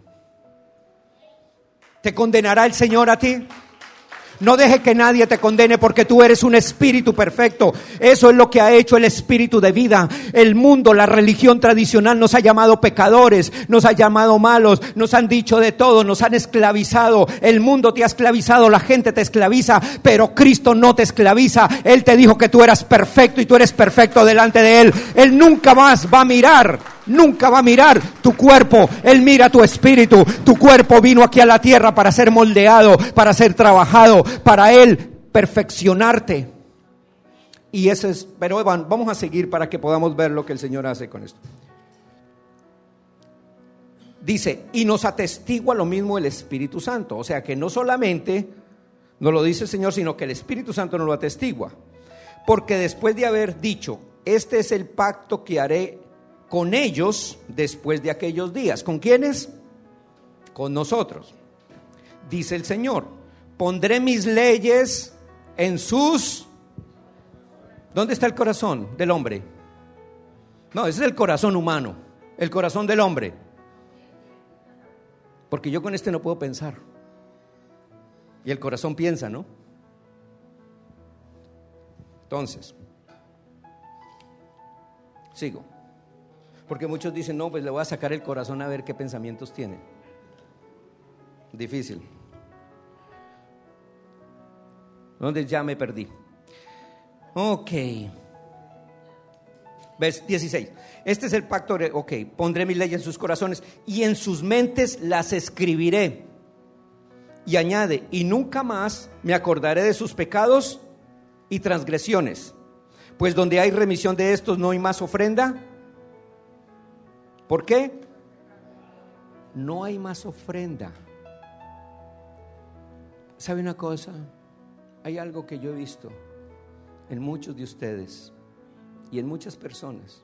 Speaker 1: ¿Te condenará el Señor a ti? No deje que nadie te condene, porque tú eres un espíritu perfecto. Eso es lo que ha hecho el espíritu de vida. El mundo, la religión tradicional nos ha llamado pecadores, nos ha llamado malos, nos han dicho de todo, nos han esclavizado. El mundo te ha esclavizado, la gente te esclaviza, pero Cristo no te esclaviza. Él te dijo que tú eras perfecto y tú eres perfecto delante de Él. Él nunca más va a mirar, nunca va a mirar tu cuerpo. Él mira tu espíritu. Tu cuerpo vino aquí a la tierra para ser moldeado, para ser trabajado, para Él perfeccionarte. Y eso es, pero vamos a seguir para que podamos ver lo que el Señor hace con esto. Dice, y nos atestigua lo mismo el Espíritu Santo. O sea que no solamente nos lo dice el Señor, sino que el Espíritu Santo nos lo atestigua. Porque después de haber dicho, este es el pacto que haré con ellos después de aquellos días. ¿Con quiénes? Con nosotros. Dice el Señor, pondré mis leyes en sus ¿Dónde está el corazón del hombre? No, ese es el corazón humano, el corazón del hombre. Porque yo con este no puedo pensar. Y el corazón piensa, ¿no? Entonces, sigo. Porque muchos dicen, no, pues le voy a sacar el corazón a ver qué pensamientos tiene. Difícil. ¿Dónde ya me perdí? Ok. ¿Ves? dieciséis. Este es el pacto. Ok. Pondré mi ley en sus corazones y en sus mentes las escribiré. Y añade, y nunca más me acordaré de sus pecados y transgresiones. Pues donde hay remisión de estos no hay más ofrenda. ¿Por qué? No hay más ofrenda. ¿Sabe una cosa? Hay algo que yo he visto en muchos de ustedes y en muchas personas,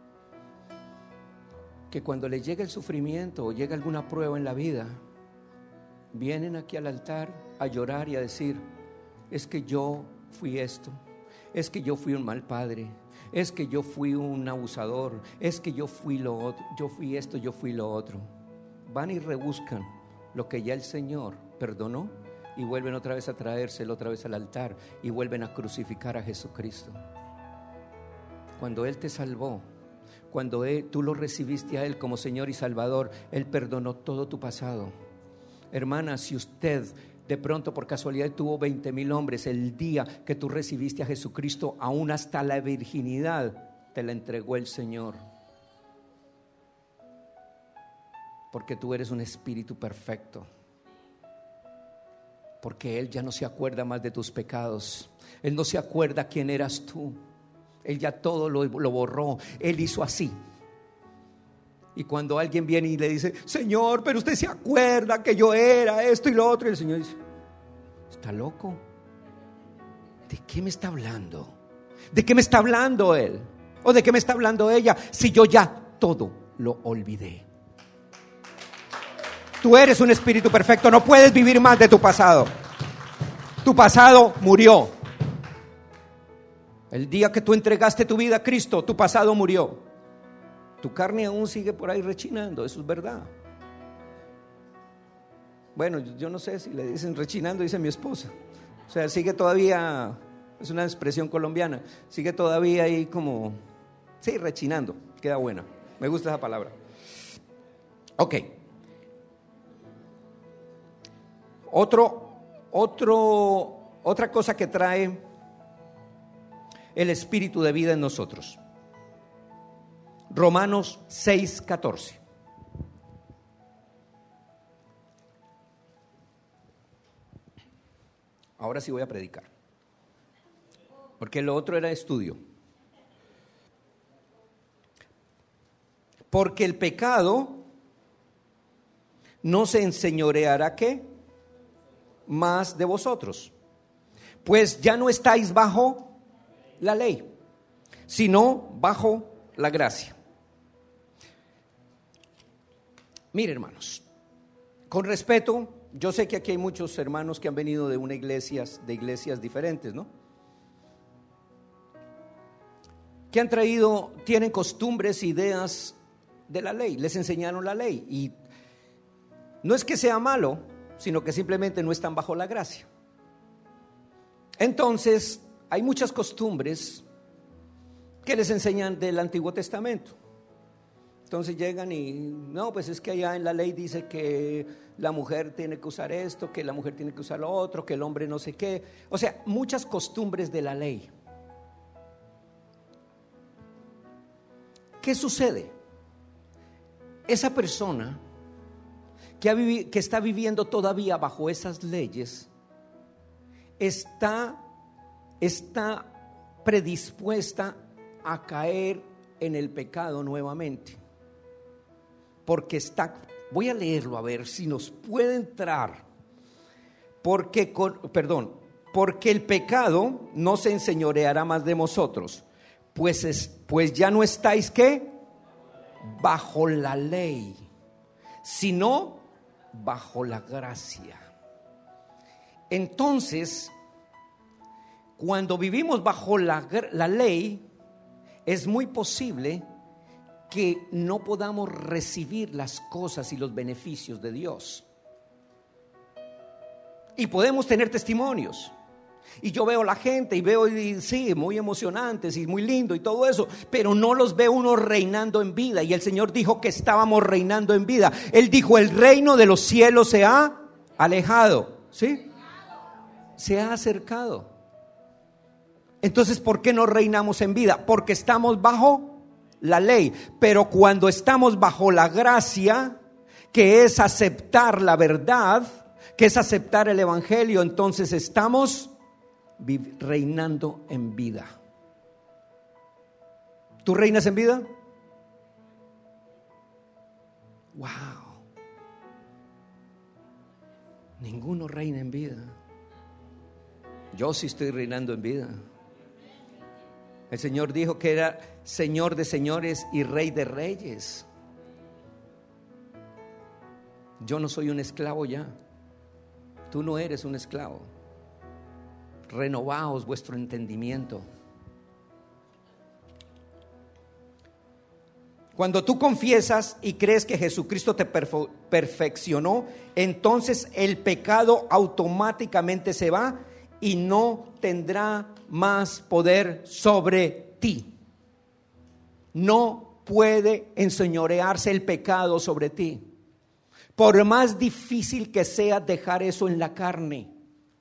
Speaker 1: que cuando les llega el sufrimiento o llega alguna prueba en la vida, vienen aquí al altar a llorar y a decir, es que yo fui esto, es que yo fui un mal padre, es que yo fui un abusador, es que yo fui lo otro, yo fui esto, yo fui lo otro. Van y rebuscan lo que ya el Señor perdonó y vuelven otra vez a traérselo otra vez al altar y vuelven a crucificar a Jesucristo. Cuando Él te salvó, cuando él, tú lo recibiste a Él como Señor y Salvador, Él perdonó todo tu pasado. Hermana, si usted de pronto por casualidad tuvo veinte mil hombres el día que tú recibiste a Jesucristo, aún hasta la virginidad te la entregó el Señor, porque tú eres un espíritu perfecto, porque Él ya no se acuerda más de tus pecados, Él no se acuerda quién eras tú, Él ya todo lo, lo borró. Él hizo así. Y cuando alguien viene y le dice, Señor, pero usted se acuerda que yo era esto y lo otro, y el Señor dice, ¿está loco? ¿De qué me está hablando? ¿De qué me está hablando Él? ¿O de qué me está hablando ella? Si yo ya todo lo olvidé. Tú eres un espíritu perfecto, no puedes vivir más de tu pasado. Tu pasado murió. El día que tú entregaste tu vida a Cristo, tu pasado murió. Tu carne aún sigue por ahí rechinando, eso es verdad. Bueno, yo no sé si le dicen rechinando, dice mi esposa. O sea, sigue todavía, es una expresión colombiana, sigue todavía ahí como, sí, rechinando, queda buena. Me gusta esa palabra. Ok. Otro, otro, otra cosa que trae el espíritu de vida en nosotros. Romanos seis catorce. Ahora sí voy a predicar, porque lo otro era estudio. Porque el pecado no se enseñoreará ¿qué? Más de vosotros, pues ya no estáis bajo la ley, sino bajo la gracia. Mire, hermanos, con respeto, yo sé que aquí hay muchos hermanos que han venido de una iglesias, de iglesias diferentes, ¿no? Que han traído, tienen costumbres, ideas de la ley, les enseñaron la ley, y no es que sea malo, sino que simplemente no están bajo la gracia. Entonces, hay muchas costumbres que les enseñan del Antiguo Testamento. Entonces llegan y, no, pues es que allá en la ley dice que la mujer tiene que usar esto, que la mujer tiene que usar lo otro, que el hombre no sé qué. O sea, muchas costumbres de la ley. ¿Qué sucede? Esa persona que, ha vivi- que está viviendo todavía bajo esas leyes está, está predispuesta a caer en el pecado nuevamente. Porque está, voy a leerlo a ver si nos puede entrar. Porque, perdón, porque el pecado no se enseñoreará más de vosotros, pues, es, pues ya no estáis ¿qué? Bajo la ley, sino bajo la gracia. Entonces, Cuando vivimos bajo la, la ley, es muy posible que no podamos recibir las cosas y los beneficios de Dios. Y podemos tener testimonios. Y yo veo a la gente y veo, y sí, muy emocionantes y muy lindo y todo eso, pero no los ve uno reinando en vida. Y el Señor dijo que estábamos reinando en vida. Él dijo: el reino de los cielos se ha alejado, ¿sí? Se ha acercado. Entonces, ¿por qué no reinamos en vida? Porque estamos bajo la ley. Pero cuando estamos bajo la gracia, que es aceptar la verdad, que es aceptar el evangelio, entonces estamos reinando en vida. ¿Tú reinas en vida? Wow. Ninguno reina en vida. Yo sí estoy reinando en vida. El Señor dijo que era Señor de señores y Rey de reyes. Yo no soy un esclavo ya. Tú no eres un esclavo. Renovaos vuestro entendimiento. Cuando tú confiesas y crees que Jesucristo te perfe- perfeccionó, entonces el pecado automáticamente se va y no tendrá más poder sobre ti. No puede enseñorearse el pecado sobre ti, por más difícil que sea dejar eso en la carne.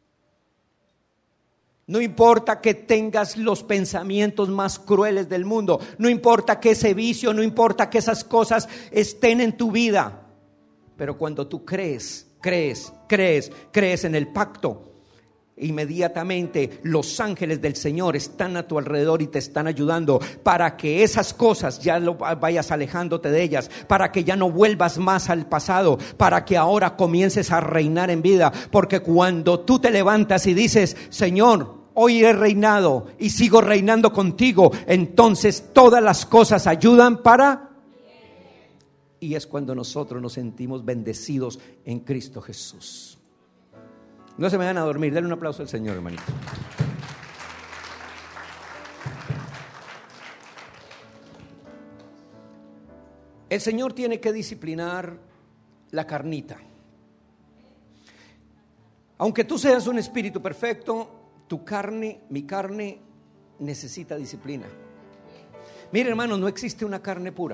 Speaker 1: No importa que tengas los pensamientos más crueles del mundo, no importa que ese vicio, no importa que esas cosas estén en tu vida, pero cuando tú crees, crees, crees, crees en el pacto, inmediatamente los ángeles del Señor están a tu alrededor y te están ayudando para que esas cosas ya lo vayas alejándote de ellas, para que ya no vuelvas más al pasado, para que ahora comiences a reinar en vida. Porque cuando tú te levantas y dices: Señor, hoy he reinado y sigo reinando contigo, entonces todas las cosas ayudan para... Y es cuando nosotros nos sentimos bendecidos en Cristo Jesús. No se me van a dormir. Denle un aplauso al Señor, hermanito. El Señor tiene que disciplinar la carnita. Aunque tú seas un espíritu perfecto, tu carne, mi carne, necesita disciplina. Mire, hermano, no existe una carne pura.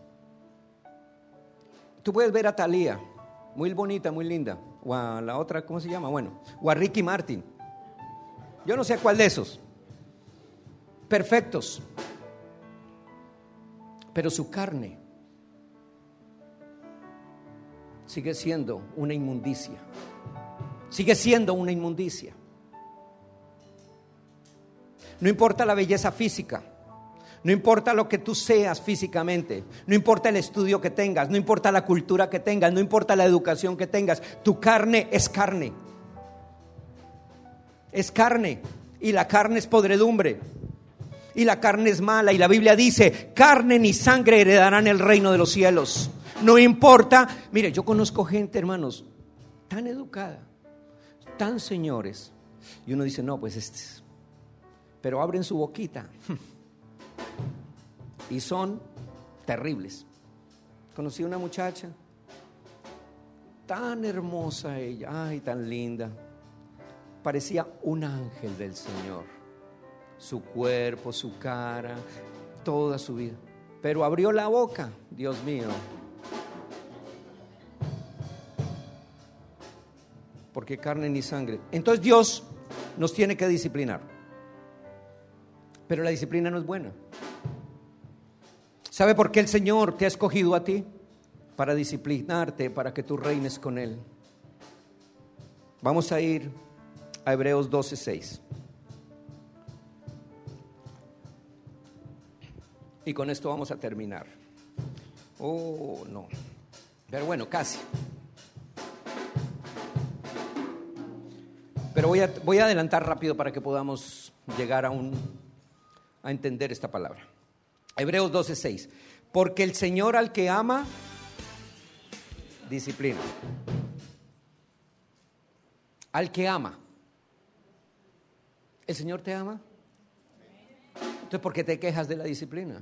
Speaker 1: Tú puedes ver a Thalía, muy bonita, muy linda, o a la otra, ¿cómo se llama? Bueno, o a Ricky Martin. Yo no sé cuál de esos. Perfectos. Pero su carne sigue siendo una inmundicia. Sigue siendo una inmundicia. No importa la belleza física, no importa lo que tú seas físicamente, no importa el estudio que tengas, no importa la cultura que tengas, no importa la educación que tengas, tu carne es carne. Es carne, y la carne es podredumbre, y la carne es mala, y la Biblia dice: carne ni sangre heredarán el reino de los cielos. No importa. Mire, yo conozco gente, hermanos, tan educada, tan señores, y uno dice: no, pues este es... pero abren su boquita y son terribles. Conocí una muchacha tan hermosa ella, ay, tan linda, parecía un ángel del Señor, su cuerpo, su cara, toda su vida, pero abrió la boca, Dios mío, porque carne ni sangre. Entonces Dios nos tiene que disciplinar. Pero la disciplina no es buena. ¿Sabe por qué el Señor te ha escogido a ti? Para disciplinarte, para que tú reines con Él. Vamos a ir a Hebreos doce seis. Y con esto vamos a terminar. Oh, no. Pero bueno, casi. Pero voy a, voy a adelantar rápido para que podamos llegar a un... a entender esta palabra. Hebreos doce seis. Porque el Señor al que ama, disciplina. Al que ama. ¿El Señor te ama? Entonces, ¿por qué te quejas de la disciplina?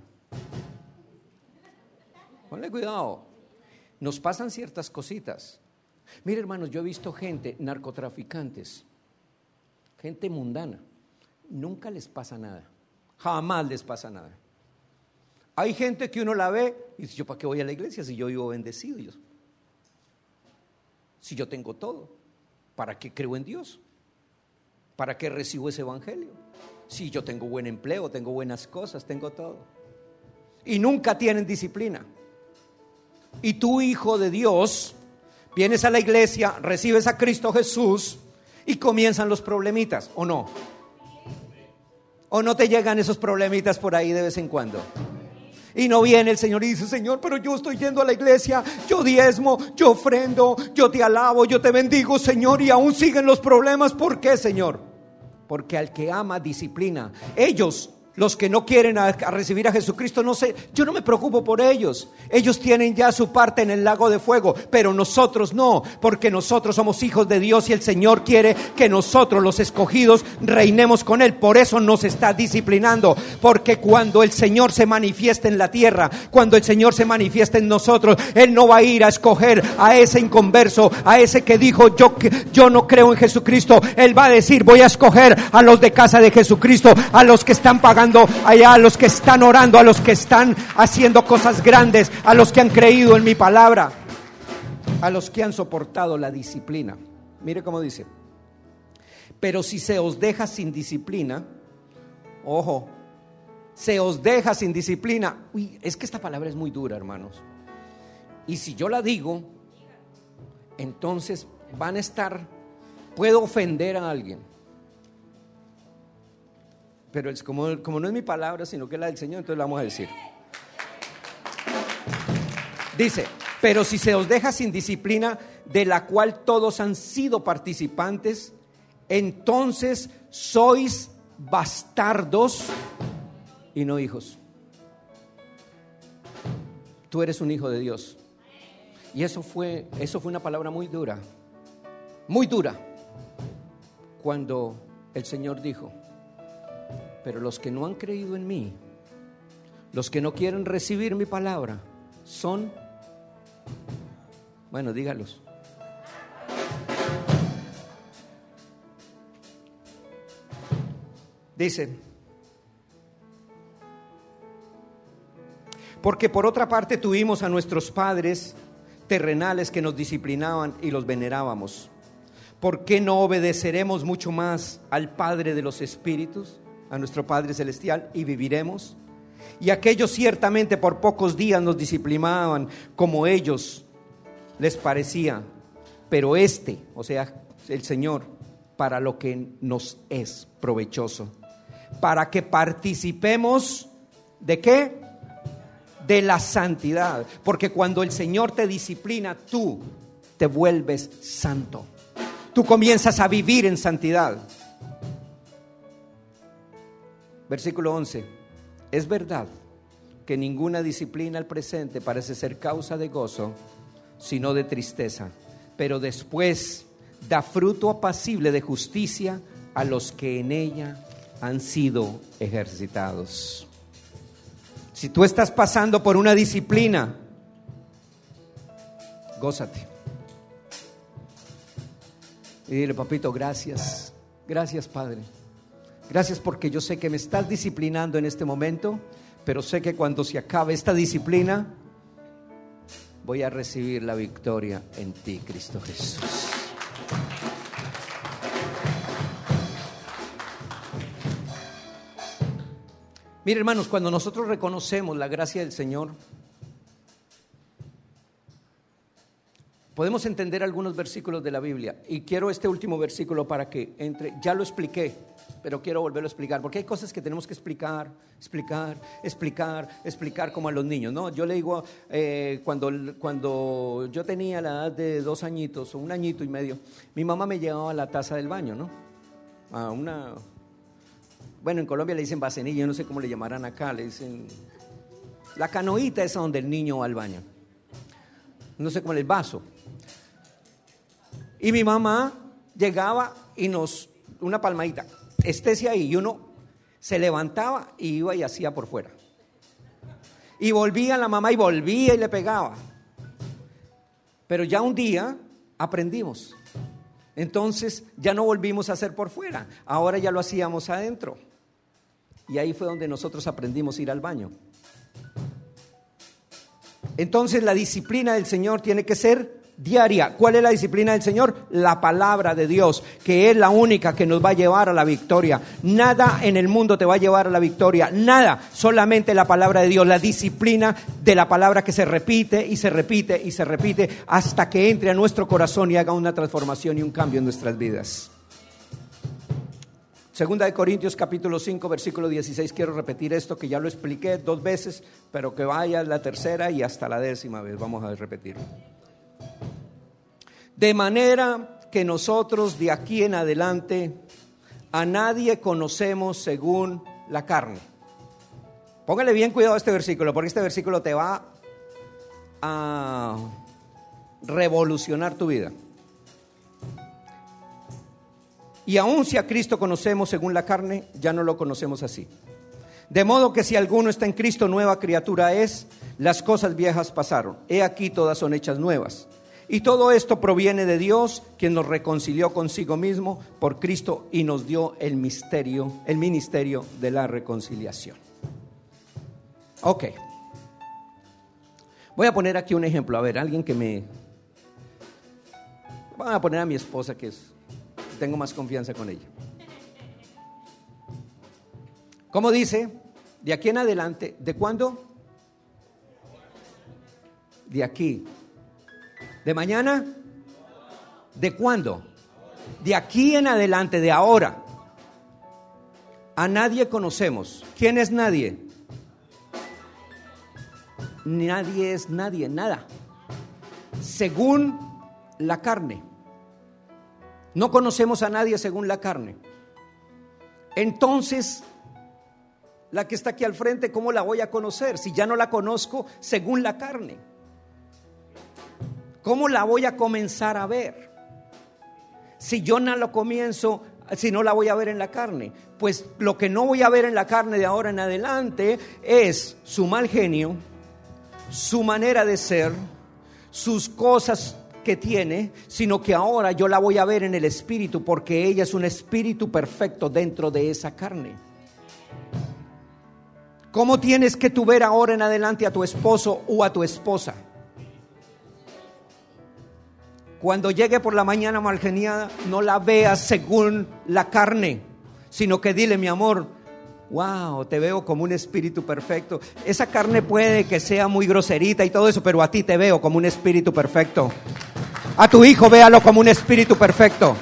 Speaker 1: Ponle cuidado. Nos pasan ciertas cositas. Mire, hermanos, yo he visto gente, narcotraficantes, gente mundana, nunca les pasa nada, jamás les pasa nada. Hay gente que uno la ve y dice, ¿yo para qué voy a la iglesia si yo vivo bendecido? Yo, si yo tengo todo, ¿para qué creo en Dios? ¿Para qué recibo ese evangelio? Si yo tengo buen empleo, tengo buenas cosas, tengo todo. Y nunca tienen disciplina. Y tú, hijo de Dios, vienes a la iglesia, recibes a Cristo Jesús y comienzan los problemitas, ¿o no? ¿O no te llegan esos problemitas por ahí de vez en cuando? Y no viene el Señor y dice, Señor, pero yo estoy yendo a la iglesia, yo diezmo, yo ofrendo, yo te alabo, yo te bendigo, Señor, y aún siguen los problemas. ¿Por qué, Señor? Porque al que ama, disciplina. Ellos, los que no quieren a, a recibir a Jesucristo, no sé, yo no me preocupo por ellos. Ellos tienen ya su parte en el lago de fuego, pero nosotros no, porque nosotros somos hijos de Dios y el Señor quiere que nosotros, los escogidos, reinemos con Él. Por eso nos está disciplinando, porque cuando el Señor se manifieste en la tierra, cuando el Señor se manifieste en nosotros, Él no va a ir a escoger a ese inconverso, a ese que dijo yo, yo no creo en Jesucristo. Él va a decir, voy a escoger a los de casa de Jesucristo, a los que están pagando allá, a los que están orando, a los que están haciendo cosas grandes, a los que han creído en mi palabra, a los que han soportado la disciplina. Mire cómo dice: pero si se os deja sin disciplina, ojo, se os deja sin disciplina. Uy, es que esta palabra es muy dura, hermanos. Y si yo la digo, entonces van a estar, puedo ofender a alguien. Pero es como, como no es mi palabra, sino que es la del Señor, entonces la vamos a decir. Dice, pero si se os deja sin disciplina, de la cual todos han sido participantes, entonces sois bastardos y no hijos. Tú eres un hijo de Dios. Y eso fue, eso fue una palabra muy dura, muy dura, cuando el Señor dijo, pero los que no han creído en mí, los que no quieren recibir mi palabra, son, bueno, dígalos. Dice, porque por otra parte tuvimos a nuestros padres terrenales que nos disciplinaban y los venerábamos. ¿Por qué no obedeceremos mucho más al Padre de los Espíritus, a nuestro Padre Celestial, y viviremos? Y aquellos ciertamente por pocos días nos disciplinaban como ellos les parecía, pero este, o sea, el Señor, para lo que nos es provechoso, para que participemos ¿de qué? De la santidad. Porque cuando el Señor te disciplina, tú te vuelves santo, tú comienzas a vivir en santidad. Versículo once. Es verdad que ninguna disciplina al presente parece ser causa de gozo, sino de tristeza, pero después da fruto apacible de justicia a los que en ella han sido ejercitados. Si tú estás pasando por una disciplina, gózate y dile, papito, gracias, gracias, Padre. Gracias porque yo sé que me estás disciplinando en este momento, pero sé que cuando se acabe esta disciplina voy a recibir la victoria en ti, Cristo Jesús. Mire, hermanos, cuando nosotros reconocemos la gracia del Señor, podemos entender algunos versículos de la Biblia. Y quiero este último versículo para que entre. Ya lo expliqué, pero quiero volverlo a explicar, porque hay cosas que tenemos que explicar, explicar, explicar, explicar como a los niños, ¿no? Yo le digo, eh, cuando, cuando yo tenía la edad de dos añitos o un añito y medio, mi mamá me llevaba a la taza del baño, ¿no? A una, bueno, en Colombia le dicen bacenilla, yo no sé cómo le llamarán acá, le dicen la canoita esa donde el niño va al baño, no sé cómo, el vaso. Y mi mamá llegaba y nos, una palmadita, estése ahí. Y uno se levantaba y iba y hacía por fuera. Y volvía la mamá y volvía y le pegaba. Pero ya un día aprendimos. Entonces ya no volvimos a hacer por fuera. Ahora ya lo hacíamos adentro. Y ahí fue donde nosotros aprendimos a ir al baño. Entonces la disciplina del Señor tiene que ser diaria. ¿Cuál es la disciplina del Señor? La palabra de Dios, que es la única que nos va a llevar a la victoria. Nada en el mundo te va a llevar a la victoria, nada, solamente la palabra de Dios, la disciplina de la palabra que se repite y se repite y se repite hasta que entre a nuestro corazón y haga una transformación y un cambio en nuestras vidas. Segunda de Corintios capítulo cinco versículo dieciséis. Quiero repetir esto que ya lo expliqué dos veces, pero que vaya la tercera y hasta la décima vez. Vamos a repetirlo. De manera que nosotros de aquí en adelante a nadie conocemos según la carne. Póngale bien cuidado a este versículo, porque este versículo te va a revolucionar tu vida. Y aun si a Cristo conocemos según la carne, ya no lo conocemos así. De modo que si alguno está en Cristo, nueva criatura es, las cosas viejas pasaron, he aquí todas son hechas nuevas. Y todo esto proviene de Dios, quien nos reconcilió consigo mismo por Cristo y nos dio el misterio, el ministerio de la reconciliación. Ok. Voy a poner aquí un ejemplo. A ver, alguien que me... Voy a poner a mi esposa, que es... tengo más confianza con ella. ¿Cómo dice? De aquí en adelante. ¿De cuándo? De aquí. ¿De mañana? ¿De cuándo? De aquí en adelante, de ahora. A nadie conocemos. ¿Quién es nadie? Nadie es nadie, nada. Según la carne. No conocemos a nadie según la carne. Entonces, la que está aquí al frente, ¿cómo la voy a conocer? Si ya no la conozco según la carne. ¿Cómo la voy a comenzar a ver? Si yo no lo comienzo, si no la voy a ver en la carne. Pues lo que no voy a ver en la carne de ahora en adelante es su mal genio, su manera de ser, sus cosas que tiene, sino que ahora yo la voy a ver en el espíritu, porque ella es un espíritu perfecto dentro de esa carne. ¿Cómo tienes que tú ver ahora en adelante a tu esposo o a tu esposa? Cuando llegue por la mañana malgeniada, no la veas según la carne, sino que dile: mi amor, wow, te veo como un espíritu perfecto. Esa carne puede que sea muy groserita y todo eso, pero a ti te veo como un espíritu perfecto. A tu hijo véalo como un espíritu perfecto.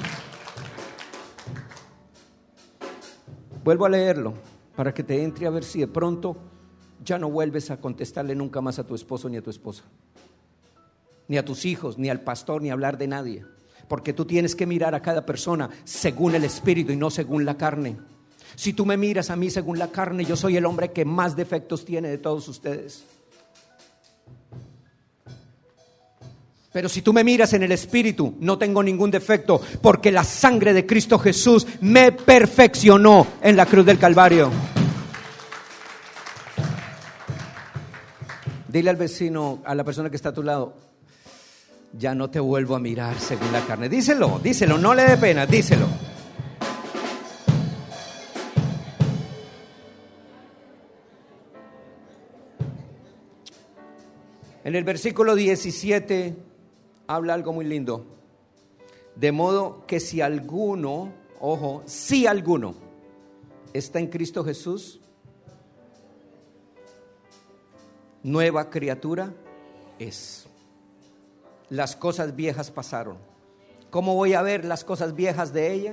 Speaker 1: Vuelvo a leerlo para que te entre a ver si de pronto ya no vuelves a contestarle nunca más a tu esposo ni a tu esposa, ni a tus hijos, ni al pastor, ni hablar de nadie. Porque tú tienes que mirar a cada persona según el espíritu y no según la carne. Si tú me miras a mí según la carne, yo soy el hombre que más defectos tiene de todos ustedes. Pero si tú me miras en el espíritu, no tengo ningún defecto, porque la sangre de Cristo Jesús me perfeccionó en la cruz del Calvario. Dile al vecino, a la persona que está a tu lado: ya no te vuelvo a mirar según la carne. Díselo, díselo, no le dé pena, díselo. En el versículo diecisiete habla algo muy lindo. De modo que si alguno, ojo, si alguno está en Cristo Jesús, nueva criatura es. Las cosas viejas pasaron. ¿Cómo voy a ver las cosas viejas de ella?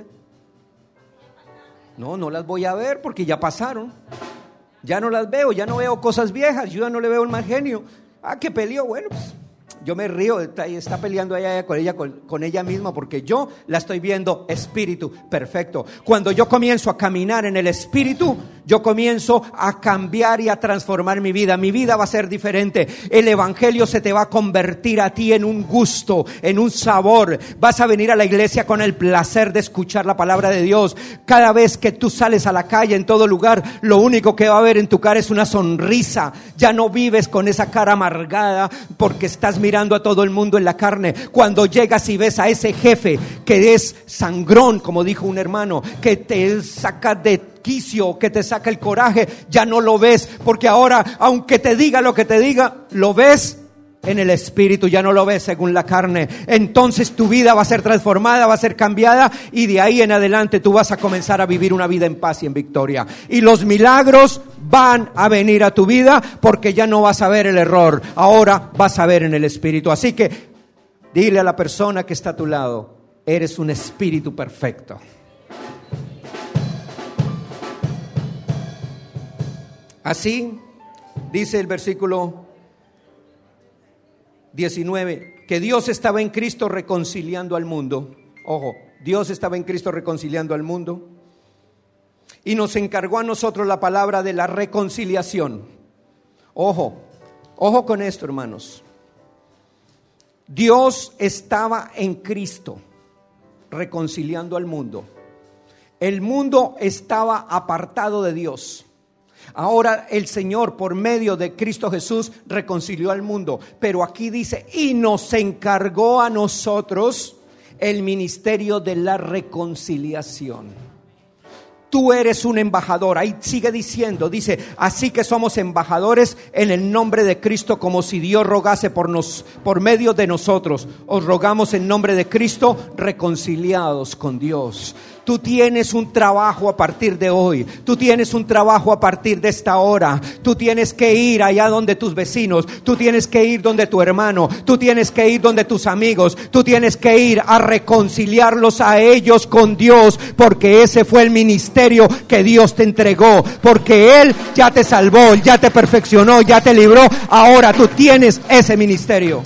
Speaker 1: No, no las voy a ver porque ya pasaron. Ya no las veo, ya no veo cosas viejas. Yo ya no le veo el mal genio. Ah, que peleó, bueno, pues yo me río, está, está peleando allá con ella, con, con ella misma, porque yo la estoy viendo espíritu perfecto. Cuando yo comienzo a caminar en el espíritu, yo comienzo a cambiar y a transformar mi vida. Mi vida va a ser diferente. El evangelio se te va a convertir a ti en un gusto, en un sabor. Vas a venir a la iglesia con el placer de escuchar la palabra de Dios. Cada vez que tú sales a la calle, en todo lugar, lo único que va a haber en tu cara es una sonrisa. Ya no vives con esa cara amargada porque estás mirando a todo el mundo en la carne. Cuando llegas y ves a ese jefe que es sangrón, como dijo un hermano, que te saca de quicio, que te saca el coraje, ya no lo ves, porque ahora, aunque te diga lo que te diga, lo ves en el espíritu, ya no lo ves según la carne. Entonces tu vida va a ser transformada, va a ser cambiada, y de ahí en adelante tú vas a comenzar a vivir una vida en paz y en victoria, y los milagros van a venir a tu vida, porque ya no vas a ver el error, ahora vas a ver en el espíritu. Así que dile a la persona que está a tu lado: eres un espíritu perfecto. Así dice el versículo diecinueve, que Dios estaba en Cristo reconciliando al mundo. Ojo, Dios estaba en Cristo reconciliando al mundo y nos encargó a nosotros la palabra de la reconciliación. Ojo, ojo con esto, hermanos. Dios estaba en Cristo reconciliando al mundo. El mundo estaba apartado de Dios. Ahora el Señor, por medio de Cristo Jesús, reconcilió al mundo. Pero aquí dice, y nos encargó a nosotros el ministerio de la reconciliación. Tú eres un embajador. Ahí sigue diciendo, dice, así que somos embajadores en el nombre de Cristo, como si Dios rogase por nos, por medio de nosotros. Os rogamos en nombre de Cristo, reconciliados con Dios. Tú tienes un trabajo a partir de hoy. Tú tienes un trabajo a partir de esta hora. Tú tienes que ir allá donde tus vecinos. Tú tienes que ir donde tu hermano. Tú tienes que ir donde tus amigos. Tú tienes que ir a reconciliarlos a ellos con Dios, porque ese fue el ministerio que Dios te entregó. Porque Él ya te salvó, ya te perfeccionó, ya te libró. Ahora tú tienes ese ministerio.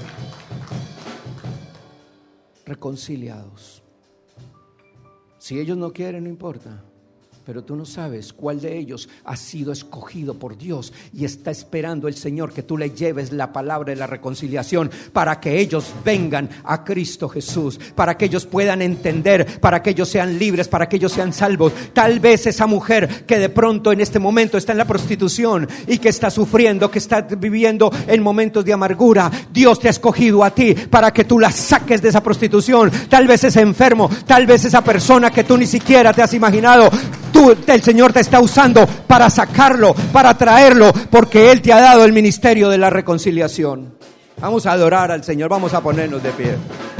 Speaker 1: Reconciliados. Si ellos no quieren, no importa, pero tú no sabes cuál de ellos ha sido escogido por Dios, y está esperando el Señor que tú le lleves la palabra de la reconciliación para que ellos vengan a Cristo Jesús, para que ellos puedan entender, para que ellos sean libres, para que ellos sean salvos. Tal vez esa mujer que de pronto en este momento está en la prostitución y que está sufriendo, que está viviendo en momentos de amargura, Dios te ha escogido a ti para que tú la saques de esa prostitución. Tal vez ese enfermo, tal vez esa persona que tú ni siquiera te has imaginado, Tú, el Señor te está usando para sacarlo, para traerlo, porque Él te ha dado el ministerio de la reconciliación. Vamos a adorar al Señor, vamos a ponernos de pie.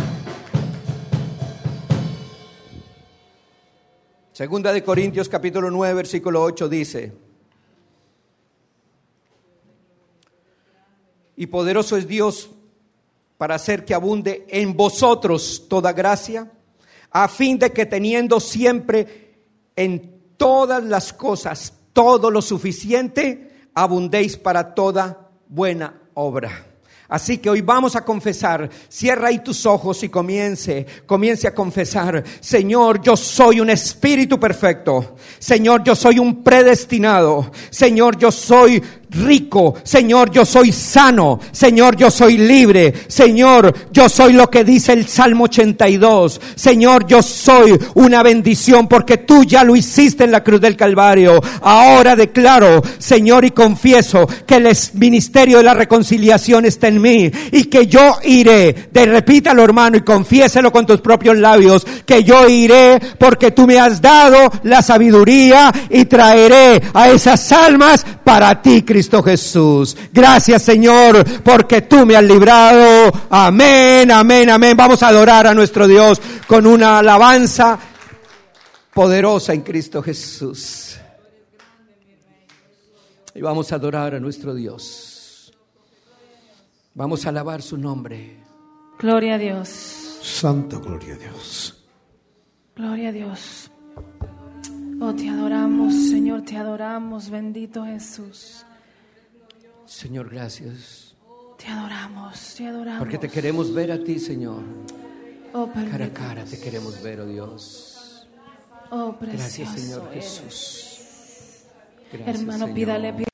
Speaker 1: Segunda de Corintios capítulo nueve, versículo ocho dice: y poderoso es Dios para hacer que abunde en vosotros toda gracia, a fin de que teniendo siempre en todas las cosas todo lo suficiente, abundéis para toda buena obra. Así que hoy vamos a confesar. Cierra ahí tus ojos y comience, comience a confesar: Señor, yo soy un espíritu perfecto. Señor, yo soy un predestinado. Señor, yo soy rico. Señor, yo soy sano. Señor, yo soy libre. Señor, yo soy lo que dice el Salmo ochenta y dos. Señor, yo soy una bendición porque tú ya lo hiciste en la cruz del Calvario. Ahora declaro, Señor, y confieso que el ministerio de la reconciliación está en mí, y que yo iré. De, repítalo, hermano, y confiéselo con tus propios labios, que yo iré porque tú me has dado la sabiduría, y traeré a esas almas para ti, Cristo Jesús. Gracias, Señor, porque tú me has librado. Amén, amén, amén. Vamos a adorar a nuestro Dios con una alabanza poderosa en Cristo Jesús. Y vamos a adorar a nuestro Dios. Vamos a alabar su nombre.
Speaker 2: Gloria a Dios.
Speaker 3: Santa gloria a Dios.
Speaker 2: Gloria a Dios. Oh, te adoramos, Señor, te adoramos, bendito Jesús.
Speaker 1: Señor, gracias.
Speaker 2: Te adoramos, te adoramos.
Speaker 1: Porque te queremos ver a ti, Señor.
Speaker 2: Oh,
Speaker 1: cara a cara te queremos ver, oh Dios.
Speaker 2: Oh, precioso
Speaker 1: gracias, Señor
Speaker 2: eres.
Speaker 1: Jesús. Gracias,
Speaker 2: Hermano,
Speaker 1: Señor.
Speaker 2: pídale, pídale